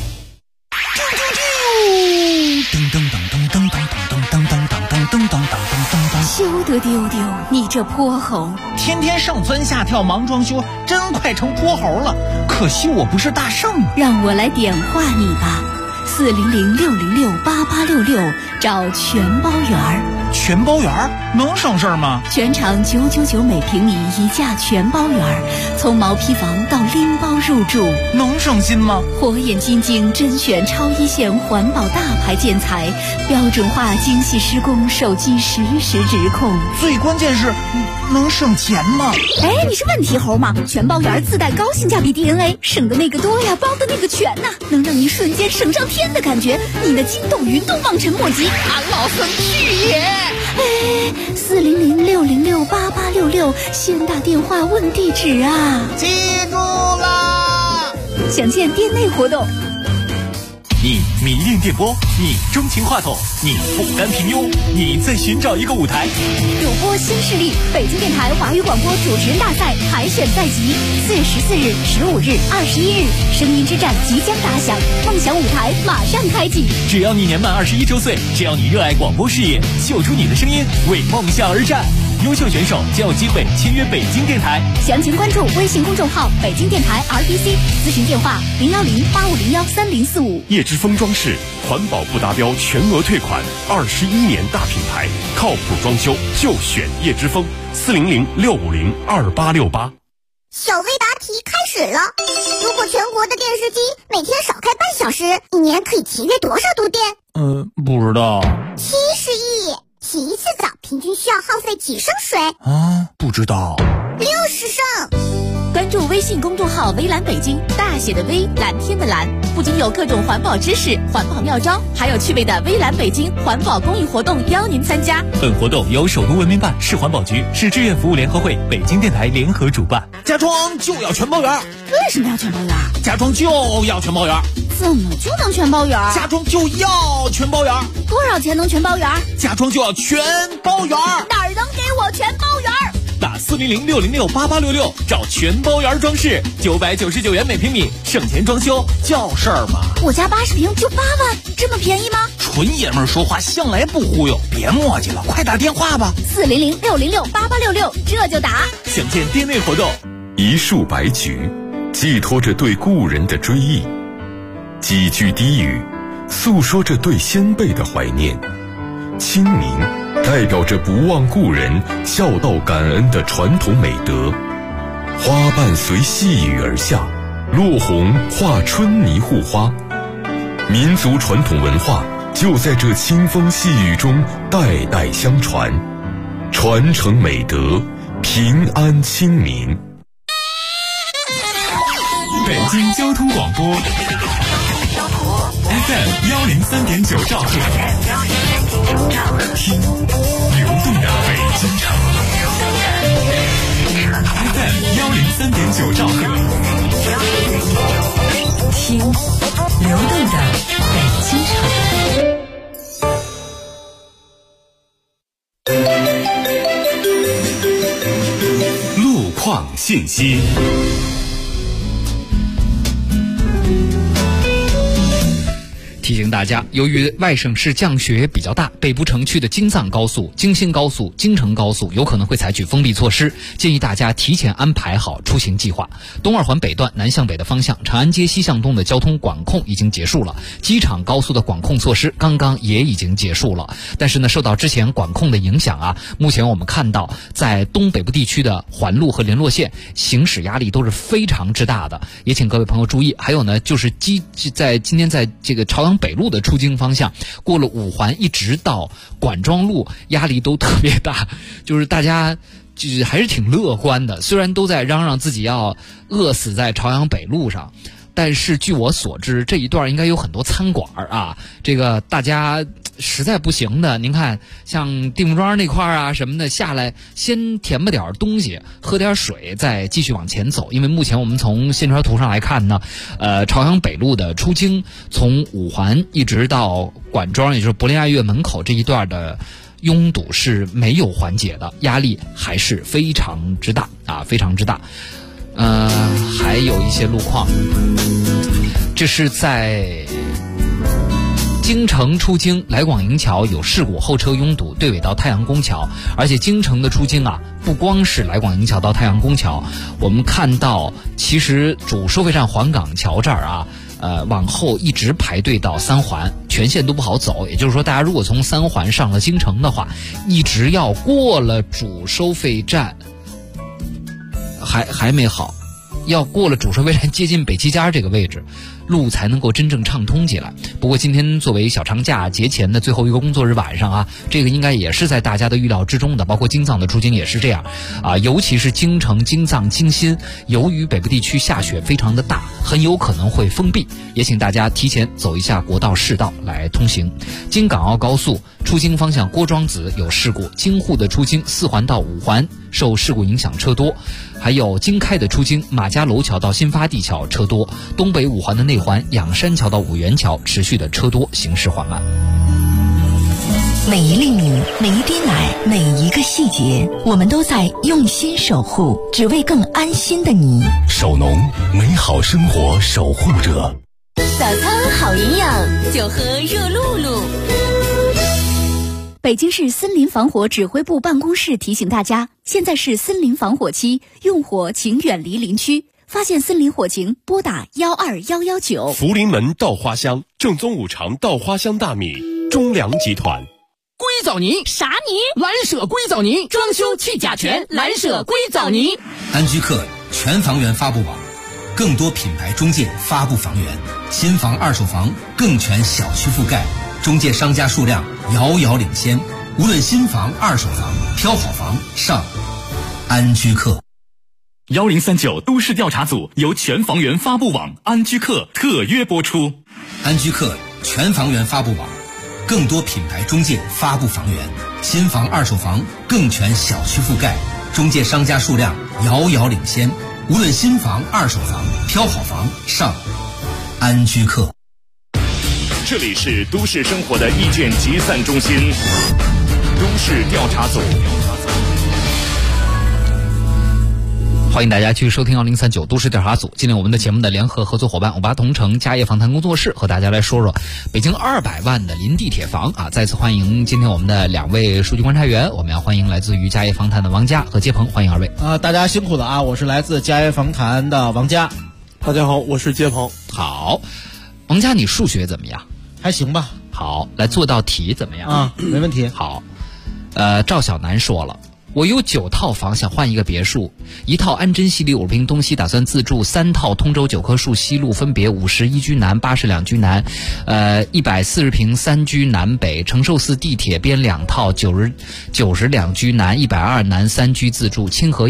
噔噔噔噔噔噔噔噔噔噔噔噔噔噔噔， 休得丢丢，你这泼猴！ 天天上蹿下跳忙装修，真快成泼猴了。可惜我不是大圣啊！ 让我来点化你吧，400-606-8866，找全包园。 全包园能省事吗？ 全场999每平米一价全包园，从毛坯房到拎包入住， 能省心吗？ 火眼金睛甄选超一线环保大牌建材，标准化精细施工，手机实时直控。 最关键是能省钱吗？ 哎，你是问题猴吗？全包园自带高性价比 DNA， 省的那个多呀，包的那个全呐，能让你瞬间省上天的感觉，你的筋斗云都望尘莫及。 俺老孙去也！ 哎，400-606-8866，先打电话问地址啊！ 记住啦！ 详见店内活动。 你迷恋电波，你钟情话筒，你不甘平庸，你在寻找一个舞台。 主播新势力，北京电台华语广播主持人大赛海选在即，4月14日、15日、21日，声音之战即将打响，梦想舞台马上开启。 只要你年满21周岁，只要你热爱广播事业，秀出你的声音，为梦想而战。 优秀选手将有机会签约北京电台。 详情关注微信公众号北京电台 RDC， 咨询电话010-8501-3045。 叶之峰装饰，环保不达标全额退款，21年大品牌，靠谱装修就选叶之峰，400-650-2868。 小微答题开始了。如果全国的电视机每天少开半小时，一年可以节约多少度电？ 不知道。 70亿。洗一次澡平均需要耗费几升水？ 不知道。 60升。 关注微信公众号微蓝北京，大写的微，蓝天的蓝，不仅有各种环保知识、环保妙招，还有趣味的微蓝北京环保公益活动邀您参加。 本活动由首都文明办、市环保局、市志愿服务联合会、北京电台联合主办。 家装就要全包圆。 为什么要全包圆？ 家装就要全包圆。 怎么就能全包圆？ 家装就要全包圆。 多少钱能全包圆？ 家装就要全包圆。 哪儿能给我全包圆？ 打400-606-8866找全包圆装饰，999元每平米，省钱装修叫事儿嘛。 我家80平就8万，这么便宜吗？ 纯爷们儿说话向来不忽悠，别磨叽了，快打电话吧。 400-606-8866，这就打。 详见店内活动。 一束白菊，寄托着对故人的追忆；几句低语，诉说着对先辈的怀念。清明代表着不忘故人、孝道感恩的传统美德。花瓣随细雨而下，落红化春泥护花。民族传统文化就在这清风细雨中代代相传，传承美德，平安清明。 北京交通广播 FM 103.9兆赫，听流动的北京城。FM 103.9兆赫， 听流动的北京城。 路况信息。 提醒大家，由于外省市降雪比较大，北部城区的京藏高速、京新高速、京承高速有可能会采取封闭措施，建议大家提前安排好出行计划。东二环北段南向北的方向，长安街西向东的交通管控已经结束了，机场高速的管控措施刚刚也已经结束了。但是呢，受到之前管控的影响啊，目前我们看到在东北部地区的环路和联络线行驶压力都是非常之大的，也请各位朋友注意。还有呢，就是今天在这个朝阳北路的出京方向，过了5环一直到管庄路，压力都特别大，就是大家就是还是挺乐观的，虽然都在嚷嚷自己要饿死在朝阳北路上，但是据我所知，这一段应该有很多餐馆啊，这个大家实在不行的，您看像定木庄那块啊什么的，下来先填吧点东西，喝点水，再继续往前走。因为目前我们从线圈图上来看呢，朝阳北路的出京从5环一直到管庄，也就是柏林爱乐门口这一段的拥堵是没有缓解的，压力还是非常之大啊，非常之大。还有一些路况，这是在京承出京来广营桥有事故，后车拥堵，对尾到太阳宫桥。而且京承的出京啊，不光是来广营桥到太阳宫桥，我们看到其实主收费站环岗桥这儿啊，往后一直排队到3环，全线都不好走。也就是说，大家如果从3环上了京承的话，一直要过了主收费站，还没好，要过了主收费站接近北七家这个位置，路才能够真正畅通起来。不过今天作为小长假节前的最后一个工作日晚上啊，这个应该也是在大家的预料之中的，包括京藏的出京也是这样啊，尤其是京承、京藏、京新，由于北部地区下雪非常的大，很有可能会封闭，也请大家提前走一下国道市道来通行。京港澳高速出京方向郭庄子有事故，京沪的出京4环到5环受事故影响车多，还有京开的出京马家楼桥到新发地桥车多，东北5环的内环仰山桥到五元桥持续的车多，行驶缓慢。 每一粒米，每一滴奶，每一个细节，我们都在用心守护，只为更安心的你。 守农，美好生活守护者。 早餐好营养，就喝热露露。 北京市森林防火指挥部办公室提醒大家，现在是森林防火期，用火请远离林区。发现森林火情，拨打12119。 福临门稻花香，正宗五常稻花香大米，中粮集团。 硅藻泥啥泥？ 蓝舍硅藻泥，装修去甲醛，蓝舍硅藻泥。 安居客全房源发布网，更多品牌中介发布房源，新房二手房更全小区覆盖，中介商家数量遥遥领先。无论新房二手房，挑好房上安居客。 1039都市调查组由全房源发布网安居客特约播出。 安居客全房源发布网，更多品牌中介发布房源，新房二手房更全小区覆盖，中介商家数量遥遥领先。无论新房二手房，挑好房上安居客。 这里是都市生活的意见集散中心，都市调查组。 欢迎大家继续收听1039都市调查组。今天我们的节目的联合合作伙伴58同城家业访谈工作室和大家来说说北京200万的临地铁房啊！再次欢迎今天我们的2位数据观察员，我们要欢迎来自于家业访谈的王佳和接鹏，欢迎二位。 大家辛苦了啊！我是来自家业访谈的王佳。 大家好，我是接鹏。 好，王佳，你数学怎么样？ 还行吧。 好，来做道题怎么样？ 啊，没问题。 好，赵小南说了。我有9套房，想换一个别墅，1套安贞西里5平东西，打算自住；3套通州9棵树西路，分别51居南、80两居南，140平3居南北；承寿寺地铁边2套90两居南，120南3居自住；清河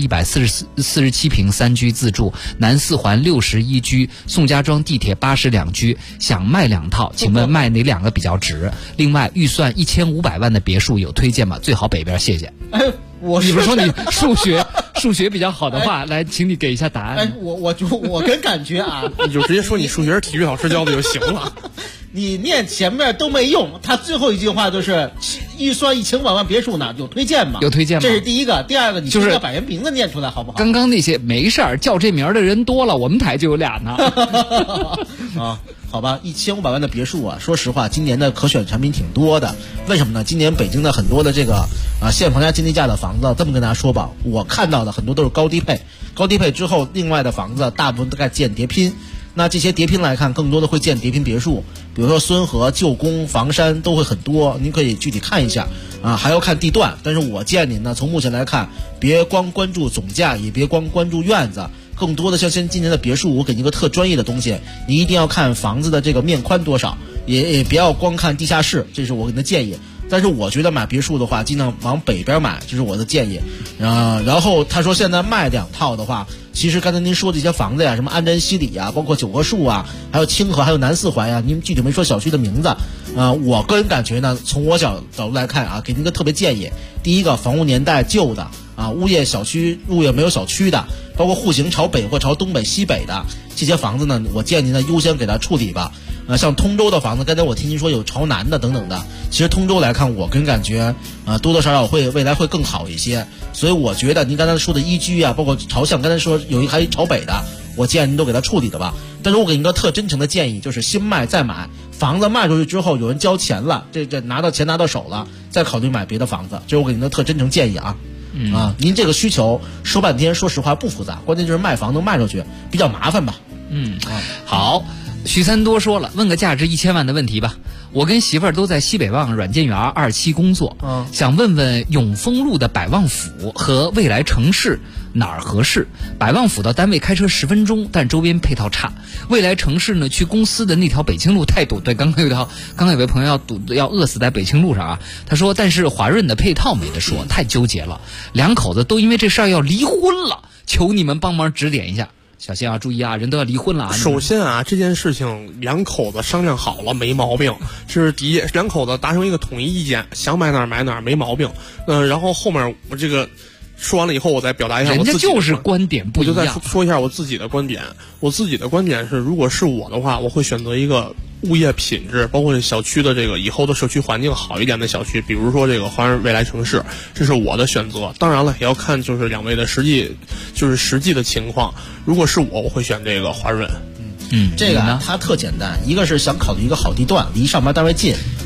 147平3居自住，南4环61居，宋家庄地铁80两居，想卖2套，请问卖哪2个比较值？另外，预算1500万的别墅有推荐吗？最好北边，谢谢。你不是说你数学比较好的话，来，请你给一下答案。 我跟感觉啊， 你就直接说你数学是体育老师教的就行了。 你念前面都没用，他最后一句话就是预算1500万别墅呢，有推荐吗？ 有推荐吗？ 这是第一个，第二个，你就是把人名字念出来好不好？ 刚刚那些没事儿，叫这名的人多了，我们台就有俩呢。 啊，好吧，1500万的别墅啊，说实话，今年的可选产品挺多的。为什么呢？今年北京的很多的这个现房价经济价的房子，这么跟大家说吧，我看到的很多都是高低配，高低配之后，另外的房子大部分都在建叠拼。那这些叠拼来看，更多的会建叠拼别墅，比如说孙河、旧宫、房山都会很多，您可以具体看一下啊，还要看地段。但是我建议您呢，从目前来看，别光关注总价，也别光关注院子，更多的像今年的别墅，我给您一个特专业的东西，你一定要看房子的这个面宽多少，也不要光看地下室，这是我给您的建议。但是我觉得买别墅的话，尽量往北边买，这是我的建议。然后他说现在卖2套的话，其实刚才您说这些房子呀，什么安贞西里呀，包括9棵树啊，还有清河，还有南4环呀，您具体没说小区的名字。我个人感觉呢，从我角度来看啊，给您一个特别建议。第一个，房屋年代旧的啊，物业没有小区的，包括户型朝北或朝东北、西北的这些房子呢，我建议您呢优先给它处理吧。像通州的房子，刚才我听您说有朝南的等等的，其实通州来看，我跟感觉多多少少未来会更好一些。所以我觉得您刚才说的一居啊，包括朝向，刚才说还朝北的，我建议您都给它处理的吧。但是我给您一个特真诚的建议，就是新卖再买，房子卖出去之后有人交钱了，这拿到钱拿到手了，再考虑买别的房子，这是我给您的特真诚建议啊。您这个需求说半天，说实话不复杂，关键就是卖房能卖出去比较麻烦吧。 好。许三多说了，问个价值1000万的问题吧。我跟媳妇儿都在西北旺软件园2期工作，想问问永丰路的百旺府和未来城市哪儿合适？百旺府到单位开车10分钟，但周边配套差。未来城市呢，去公司的那条北京路太堵。对，刚刚有位朋友要饿死在北京路上啊。他说，但是华润的配套没得说，太纠结了。2口子都因为这事儿要离婚了，求你们帮忙指点一下。小心啊，注意啊，人都要离婚了啊！ 首先啊，这件事情2口子商量好了没毛病，这是第一，2口子达成一个统一意见，想买哪儿买哪儿没毛病。然后后面我这个说完了以后，我再表达一下我自己的。人家就是观点不一样。 我就再说一下我自己的观点。我自己的观点是，如果是我的话，我会选择一个物业品质，包括小区的这个以后的社区环境好一点的小区，比如说这个华润未来城市，这是我的选择。当然了，也要看就是2位的实际的情况。如果是我会选这个华润。 这个它特简单，一个是想考虑一个好地段，离上班单位近，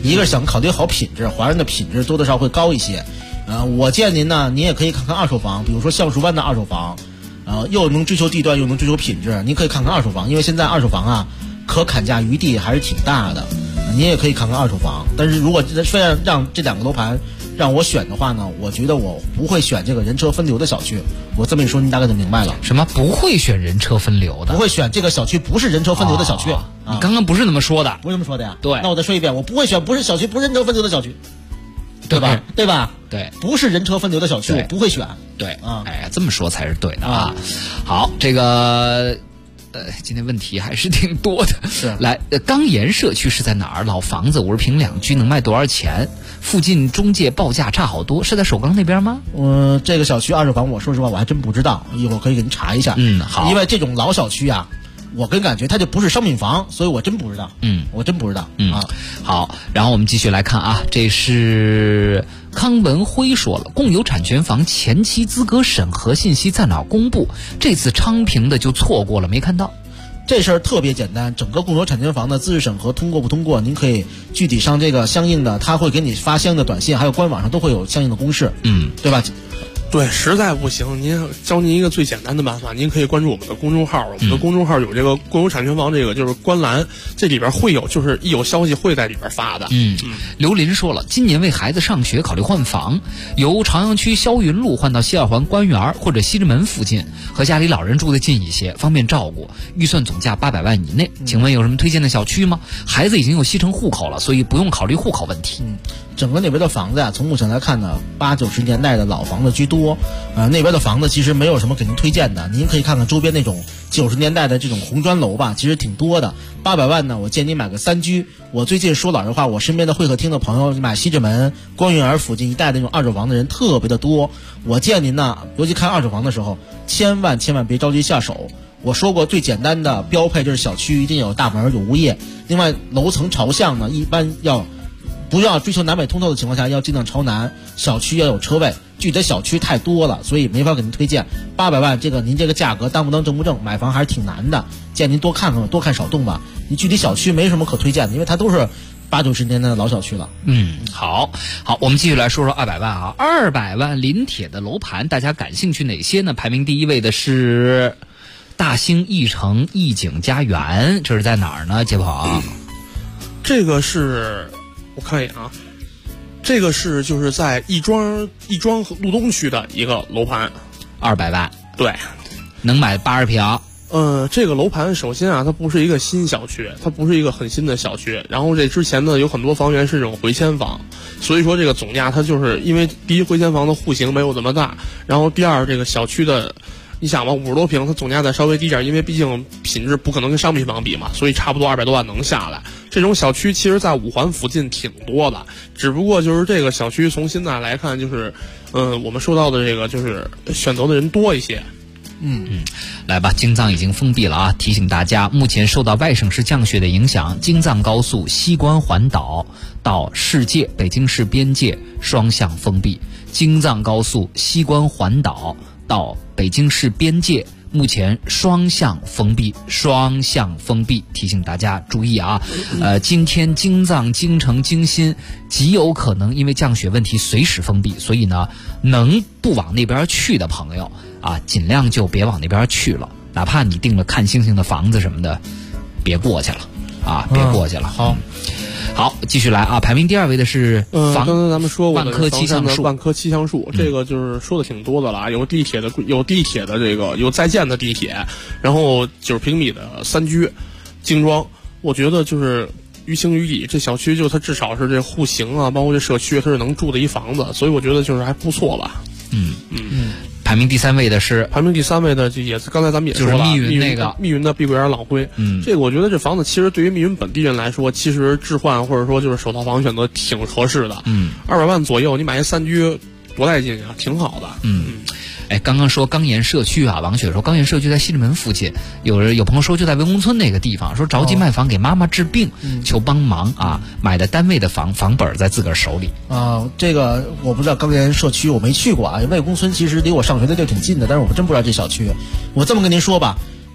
一个是想考虑好品质，华润的品质多多少会高一些。我建议您呢，您也可以看看二手房，比如说橡树湾的二手房，又能追求地段又能追求品质，您可以看看二手房，因为现在二手房啊，可砍价余地还是挺大的，您也可以看看二手房。但是如果非要让这两个楼盘让我选的话呢，我觉得我不会选这个人车分流的小区。我这么一说，您大概就明白了。 什么不会选人车分流的？ 不会选这个小区，不是人车分流的小区。 你刚刚不是那么说的？ 不是这么说的呀。 对。 那我再说一遍，我不会选不是小区，不是人车分流的小区，对吧？对吧？ 对， 不是人车分流的小区，我不会选。 对啊，哎，这么说才是对的啊。好，这个。今天问题还是挺多的。 是来，钢岩社区是在哪儿？老房子50平2居，能卖多少钱？附近中介报价差好多，是在首钢那边吗？ 这个小区二手房，我说实话我还真不知道，一会儿可以给您查一下。 好。 因为这种老小区啊，我跟感觉它就不是商品房，所以我真不知道。我真不知道。 好，然后我们继续来看啊，这是康文辉说了，共有产权房前期资格审核信息在哪儿公布？这次昌平的就错过了，没看到。 这事儿特别简单，整个共有产权房的资质审核通过不通过，您可以具体上这个相应的，他会给你发相应的短信，还有官网上都会有相应的公示，对吧？ 对，实在不行，您教您一个最简单的办法，您可以关注我们的公众号，我们的公众号有这个共有产权房这个就是观栏，这里边会有，就是一有消息会在里边发的。 刘林说了，今年为孩子上学考虑换房，由朝阳区霄云路换到西二环官园或者西直门附近，和家里老人住得近一些，方便照顾，预算总价800万以内。请问有什么推荐的小区吗？孩子已经有西城户口了，所以不用考虑户口问题。 整个那边的房子啊，从目前来看呢，80、90年代的老房子居多。那边的房子其实没有什么给您推荐的，您可以看看周边那种90年代的这种红砖楼吧，其实挺多的。800万呢，我建议你买个3居。我最近说老实话，我身边的会客厅的朋友买西直门、光园附近一带的那种二手房的人特别的多。我建议您呢，尤其看二手房的时候，千万别着急下手。我说过，最简单的标配就是小区一定有大门有物业，另外楼层朝向呢，一般不要追求南北通透的情况下，要尽量朝南。小区要有车位，具体的小区太多了，所以没法给您推荐。800万您这个价格当不当正不正，买房还是挺难的。建议您多看看，多看少动吧。你具体小区没什么可推荐的，因为它都是80、90年代的老小区了。 好，我们继续来说说200万啊，200万临帖的楼盘，大家感兴趣哪些呢？排名第1位的是大兴逸城逸景家园，这是在哪儿呢？杰跑， 这个是。我看一眼啊，这个是就是在亦庄路东区的一个楼盘 ，200万， 对， 能买80平。 这个楼盘首先啊，它不是一个新小区，它不是一个很新的小区。然后这之前呢，有很多房源是这种回迁房，所以说这个总价它就是因为第一回迁房的户型没有这么大，然后第二这个小区的。你想吧，50多平，它总价再稍微低点，因为毕竟品质不可能跟商品房比嘛，所以差不多200多万能下来。这种小区其实在5环附近挺多的，只不过就是这个小区从现在来看，就是我们收到的这个就是选择的人多一些。 来吧，京藏已经封闭了啊！提醒大家，目前受到外省市降雪的影响，京藏高速西关环岛到世界北京市边界双向封闭。京藏高速西关环岛到北京市边界目前双向封闭，提醒大家注意啊！今天京藏、京城、京新极有可能因为降雪问题随时封闭，所以呢，能不往那边去的朋友啊，尽量就别往那边去了，哪怕你订了看星星的房子什么的，别过去了啊，别过去了。好，继续来啊！排名第2位的是刚才咱们说过的万科七橡树， 万科七橡树，这个就是说的挺多的了啊，有地铁的这个有在建的地铁，然后90平米的3居精装，我觉得就是于情于理，这小区就它至少是这户型啊，包括这社区它是能住的一房子，所以我觉得就是还不错吧。 排名第3位的是， 就也是刚才咱们也说了， 就是密云的碧桂园朗辉。这个我觉得这房子其实对于密云本地人来说，其实置换或者说就是首套房选择挺合适的。200万左右，你买一3居多带劲啊，挺好的。 刚刚说钢岩社区啊，王雪说钢岩社区在西直门附近，有朋友说就在文公村那个地方，说着急卖房给妈妈治病，求帮忙啊，买的单位的房本在自个儿手里啊。这个我不知道钢岩社区，我没去过啊。魏公村其实离我上学的地儿挺近的，但是我真不知道这小区。我这么跟您说吧，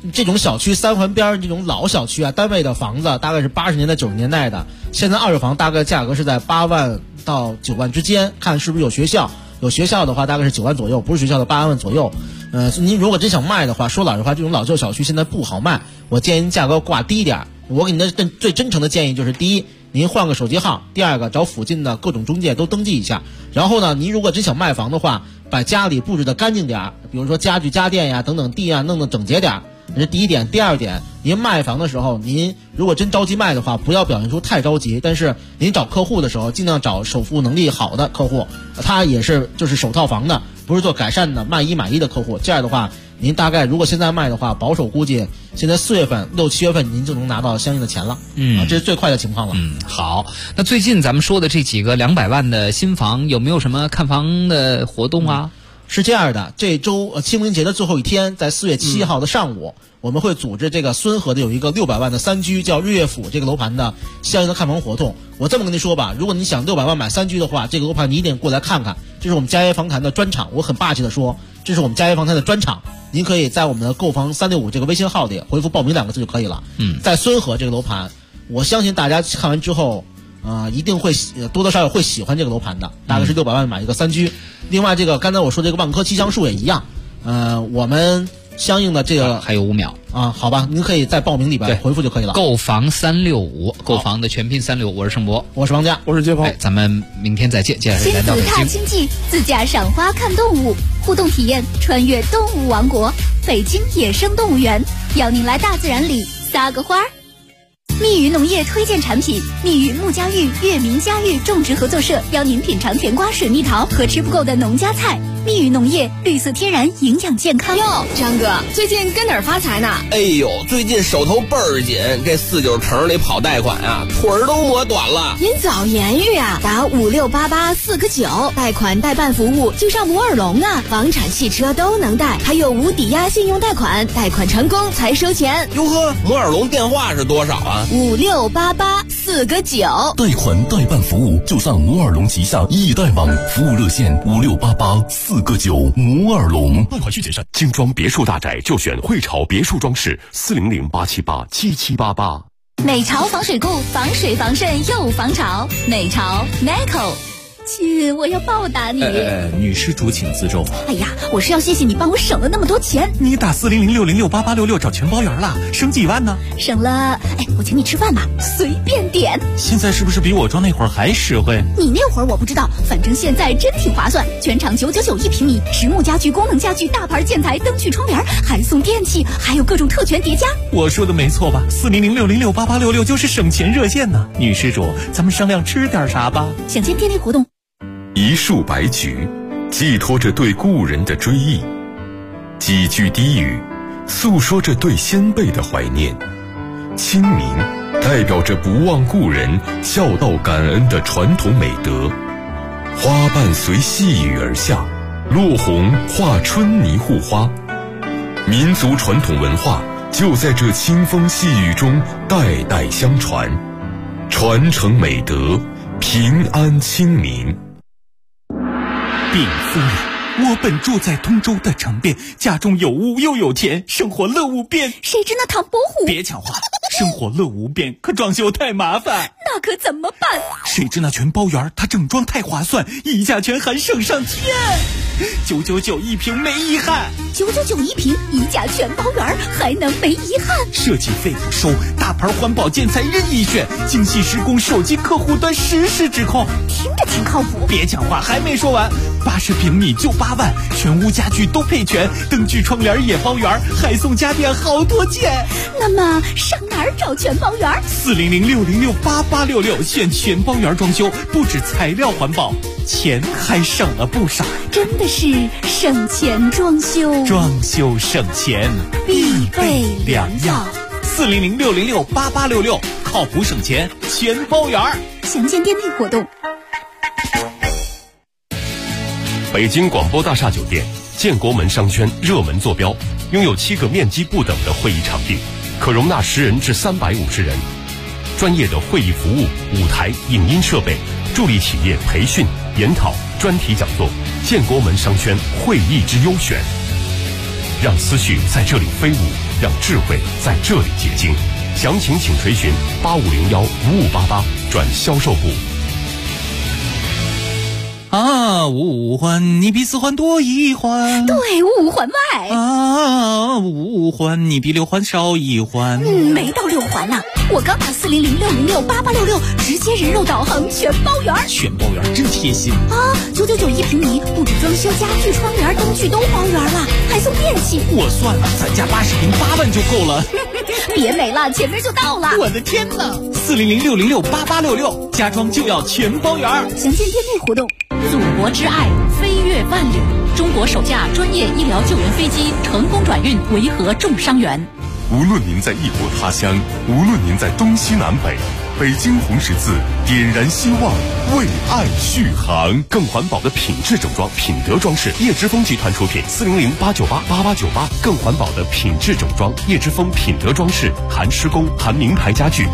这种小区三环边这种老小区啊，单位的房子大概是80年代90年代的，现在二手房大概价格是在8万到9万之间，看是不是有学校，有学校的话大概是9万左右，不是学校的8万左右。您如果真想卖的话，说老实话，这种老旧小区现在不好卖，我建议您价格挂低一点。我给您的最真诚的建议就是：第一，您换个手机号；第二个，找附近的各种中介都登记一下。然后呢，您如果真想卖房的话，把家里布置的干净点，比如说家具家电呀等等地啊弄得整洁点，这是第一点。第二点，您卖房的时候，您如果真着急卖的话，不要表现出太着急，但是您找客户的时候，尽量找首付能力好的客户，他也是就是首套房的，不是做改善的卖一买一的客户。这样的话，您大概如果现在卖的话，保守估计现在4月份、6、7月份您就能拿到相应的钱了。这是最快的情况了。 好，那最近咱们说的这几个200万的新房，有没有什么看房的活动啊？ 是这样的，这周清明节的最后一天，在4月7号的上午，我们会组织这个孙河的有一个600万的3居，叫日月府这个楼盘的相应的看房活动。我这么跟您说吧，如果你想600万买3居的话，这个楼盘你一定过来看看，这是我们佳业房坛的专场。我很霸气的说，这是我们佳业房坛的专场。您可以在我们的购房365这个微信号里回复报名2个字就可以了。在孙河这个楼盘，我相信大家看完之后一定会多多少少会喜欢这个楼盘的，大概是600万买一个3居。另外，这个刚才我说这个万科七香树也一样，我们相应的这个还有5秒啊，好吧，您可以在报名里边回复就可以了。 购房365，购房的全拼365。我是盛博， 我是王佳， 我是杰鹏。 咱们明天再见。接下来来到北京。 亲子踏青记，自驾赏花看动物，互动体验穿越动物王国，北京野生动物园，邀您来大自然里撒个花儿。密语农业推荐产品：密语木家育月明家育种植合作社邀您品尝甜瓜、水蜜桃和吃不够的农家菜。密语农业，绿色天然，营养健康。 哟，张哥，最近跟哪儿发财呢？ 哎呦，最近手头倍儿紧，这49城里跑贷款啊，腿儿都磨短了。 您早言语啊，打5688-4个9，贷款代办服务就上摩尔龙啊，房产、汽车都能贷，还有无抵押信用贷款，贷款成功才收钱。 哟呵，摩尔龙电话是多少啊 ？5688-4个9。 贷款代办服务就上摩尔龙旗下易贷网，服务热线5688-4个9。摩尔龙。 贷款需谨慎。精装别墅大宅就选汇潮别墅装饰，400-878-7788。 美潮防水固，防水防渗又防潮。美潮 Meco。亲，我要报答你。 女施主请自重。 哎呀，我是要谢谢你帮我省了那么多钱。 你打400-606-8866找全包圆了，省几万呢？ 省了，我请你吃饭嘛，随便点。 现在是不是比我装那会儿还实惠？ 你那会儿我不知道，反正现在真挺划算，全场999一平米，实木家具、功能家具、大牌建材、灯具、窗帘，还送电器，还有各种特权叠加。 我说的没错吧？400-606-8866就是省钱热线呢。女施主，咱们商量吃点啥吧？ 享见电力活动。 一束白菊，寄托着对故人的追忆；几句低语，诉说着对先辈的怀念。清明代表着不忘故人、孝道感恩的传统美德。花瓣随细雨而下，落红化春泥护花。民族传统文化就在这清风细雨中代代相传，传承美德，平安清明。 禀夫人，我本住在通州的城边，家中有屋又有田，生活乐无边。 谁知那唐伯虎？ 别抢话，生活乐无边，可装修太麻烦。 那可怎么办？ 谁知那全包园，它整装太划算，溢价权还省上天。999一平没遗憾 ，999一平，溢价全包圆，还能没遗憾？ 设计费不收，大牌环保建材任意选，精细施工，手机客户端实时指控， 听着挺靠谱。 别抢话，还没说完，80平米就8万，全屋家具都配全，灯具窗帘也包圆，还送家电好多件。 那么上哪儿找全包圆？400-606-8866，选全包圆装修，不止材料环保，钱还省了不少。 真的是省钱装修， 装修省钱必备良药。 400-606-8866，靠谱省钱全包圆。 详见电力活动。 北京广播大厦酒店建国门商圈热门坐标，拥有7个面积不等的会议场地，可容纳10人至350人。专业的会议服务、舞台、影音设备，助力企业培训、研讨、专题讲座。建国门商圈会议之优选，让思绪在这里飞舞， 让智慧在这里结晶。详情请垂询8501-5588转销售部。 啊，五环你比四环多一环， 对，五环外啊，五环你比六环少一环。 没到六环呢，我刚打400-606-8866，直接人肉导航全包圆。 全包圆真贴心啊！999一平米，不止装修、家具、窗帘、灯具都包圆了，还送电器。 我算了，咱家80平8万就够了。 别美了，前面就到了。 我的天哪！400-606-8866，家装就要全包圆。 详见店内活动。 祖国之爱，飞越万里。中国首架专业医疗救援飞机成功转运维和重伤员。 无论您在异国他乡，无论您在东西南北，北京红十字点燃希望，为爱续航。 更环保的品质整装，品德装饰，叶之峰集团出品，400-898-8898。更环保的品质整装，叶之峰品德装饰，含施工，含名牌家具，